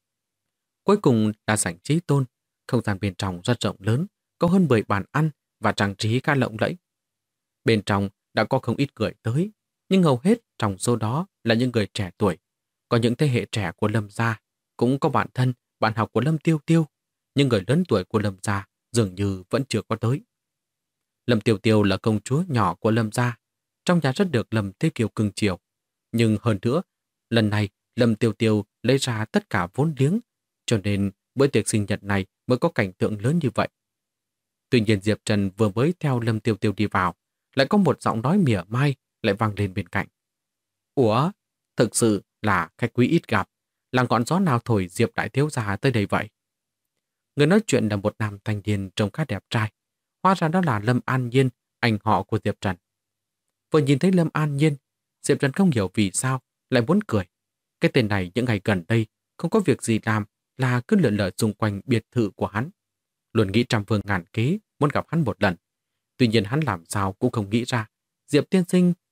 Cuối cùng là sảnh Chí Tôn, không gian bên trong rất rộng lớn, có hơn 10 bàn ăn và trang trí khá lộng lẫy. Bên trong đã có không ít người tới, nhưng hầu hết trong số đó là những người trẻ tuổi. Có những thế hệ trẻ của Lâm gia, cũng có bạn thân, bạn học của Lâm Tiêu Tiêu, nhưng người lớn tuổi của Lâm gia dường như vẫn chưa có tới. Lâm Tiêu Tiêu là công chúa nhỏ của Lâm gia, trong nhà rất được Lâm Thế Kiều cưng chiều. Nhưng hơn nữa, lần này Lâm Tiêu Tiêu lấy ra tất cả vốn liếng, cho nên bữa tiệc sinh nhật này mới có cảnh tượng lớn như vậy. Tuy nhiên Diệp Trần vừa mới theo Lâm Tiêu Tiêu đi vào, lại có một giọng nói mỉa mai lại vang lên bên cạnh. Ủa, thực sự là khách quý ít gặp, là ngọn gió nào thổi Diệp đại thiếu gia tới đây vậy? Người nói chuyện là một nam thanh niên trông khá đẹp trai. Hóa ra đó là Lâm An Nhiên, anh họ của Diệp Trần. Vừa nhìn thấy Lâm An Nhiên, Diệp Trần không hiểu vì sao lại muốn cười. Cái tên này những ngày gần đây không có việc gì làm là cứ lượn lờ xung quanh biệt thự của hắn. Luôn nghĩ trăm phương ngàn kế muốn gặp hắn một lần. Tuy nhiên hắn làm sao cũng không nghĩ ra Diệp tiên sinh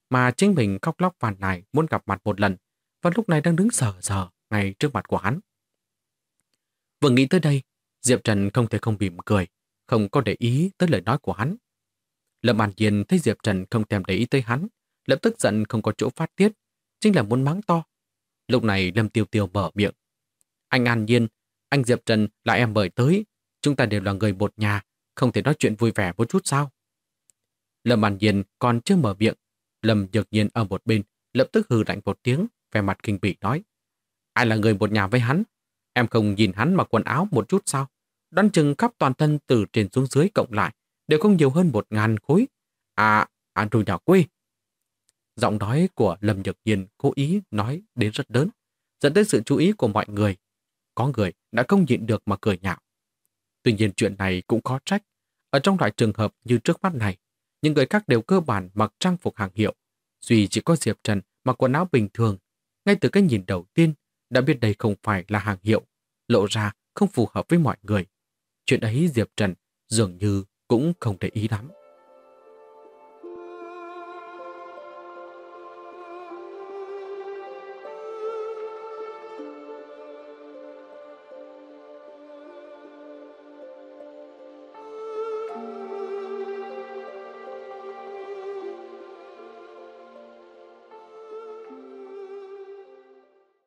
mà chính mình khóc lóc phàn nàn muốn gặp mặt một lần, và lúc này đang đứng sờ sờ ngay trước mặt của hắn. Vừa nghĩ tới đây, Diệp Trần không thể không mỉm cười, không có để ý tới lời nói của hắn. Lâm An Nhiên thấy Diệp Trần không thèm để ý tới hắn, lập tức giận không có chỗ phát tiết, chính là muốn mắng to. Lúc này Lâm Tiêu Tiêu mở miệng. Anh An Nhiên, anh Diệp Trần là em mời tới, chúng ta đều là người một nhà, không thể nói chuyện vui vẻ một chút sao? Lâm An Nhiên còn chưa mở miệng, Lâm Nhược Nhiên ở một bên lập tức hừ lạnh một tiếng, vẻ mặt kinh bỉ nói. Ai là người một nhà với hắn? Em không nhìn hắn mặc quần áo một chút sao? Đoán chừng khắp toàn thân từ trên xuống dưới cộng lại đều không nhiều hơn 1.000 khối. Rồi nhà quê. Giọng nói của Lâm Nhược Nhiên cố ý nói đến rất lớn, dẫn tới sự chú ý của mọi người. Có người đã không nhịn được mà cười nhạo. Tuy nhiên chuyện này cũng khó trách. Ở trong loại trường hợp như trước mắt này, những người khác đều cơ bản mặc trang phục hàng hiệu. Duy chỉ có Diệp Trần mặc quần áo bình thường. Ngay từ cái nhìn đầu tiên, đã biết đây không phải là hàng hiệu, lộ ra không phù hợp với mọi người. Chuyện ấy Diệp Trần dường như cũng không để ý lắm.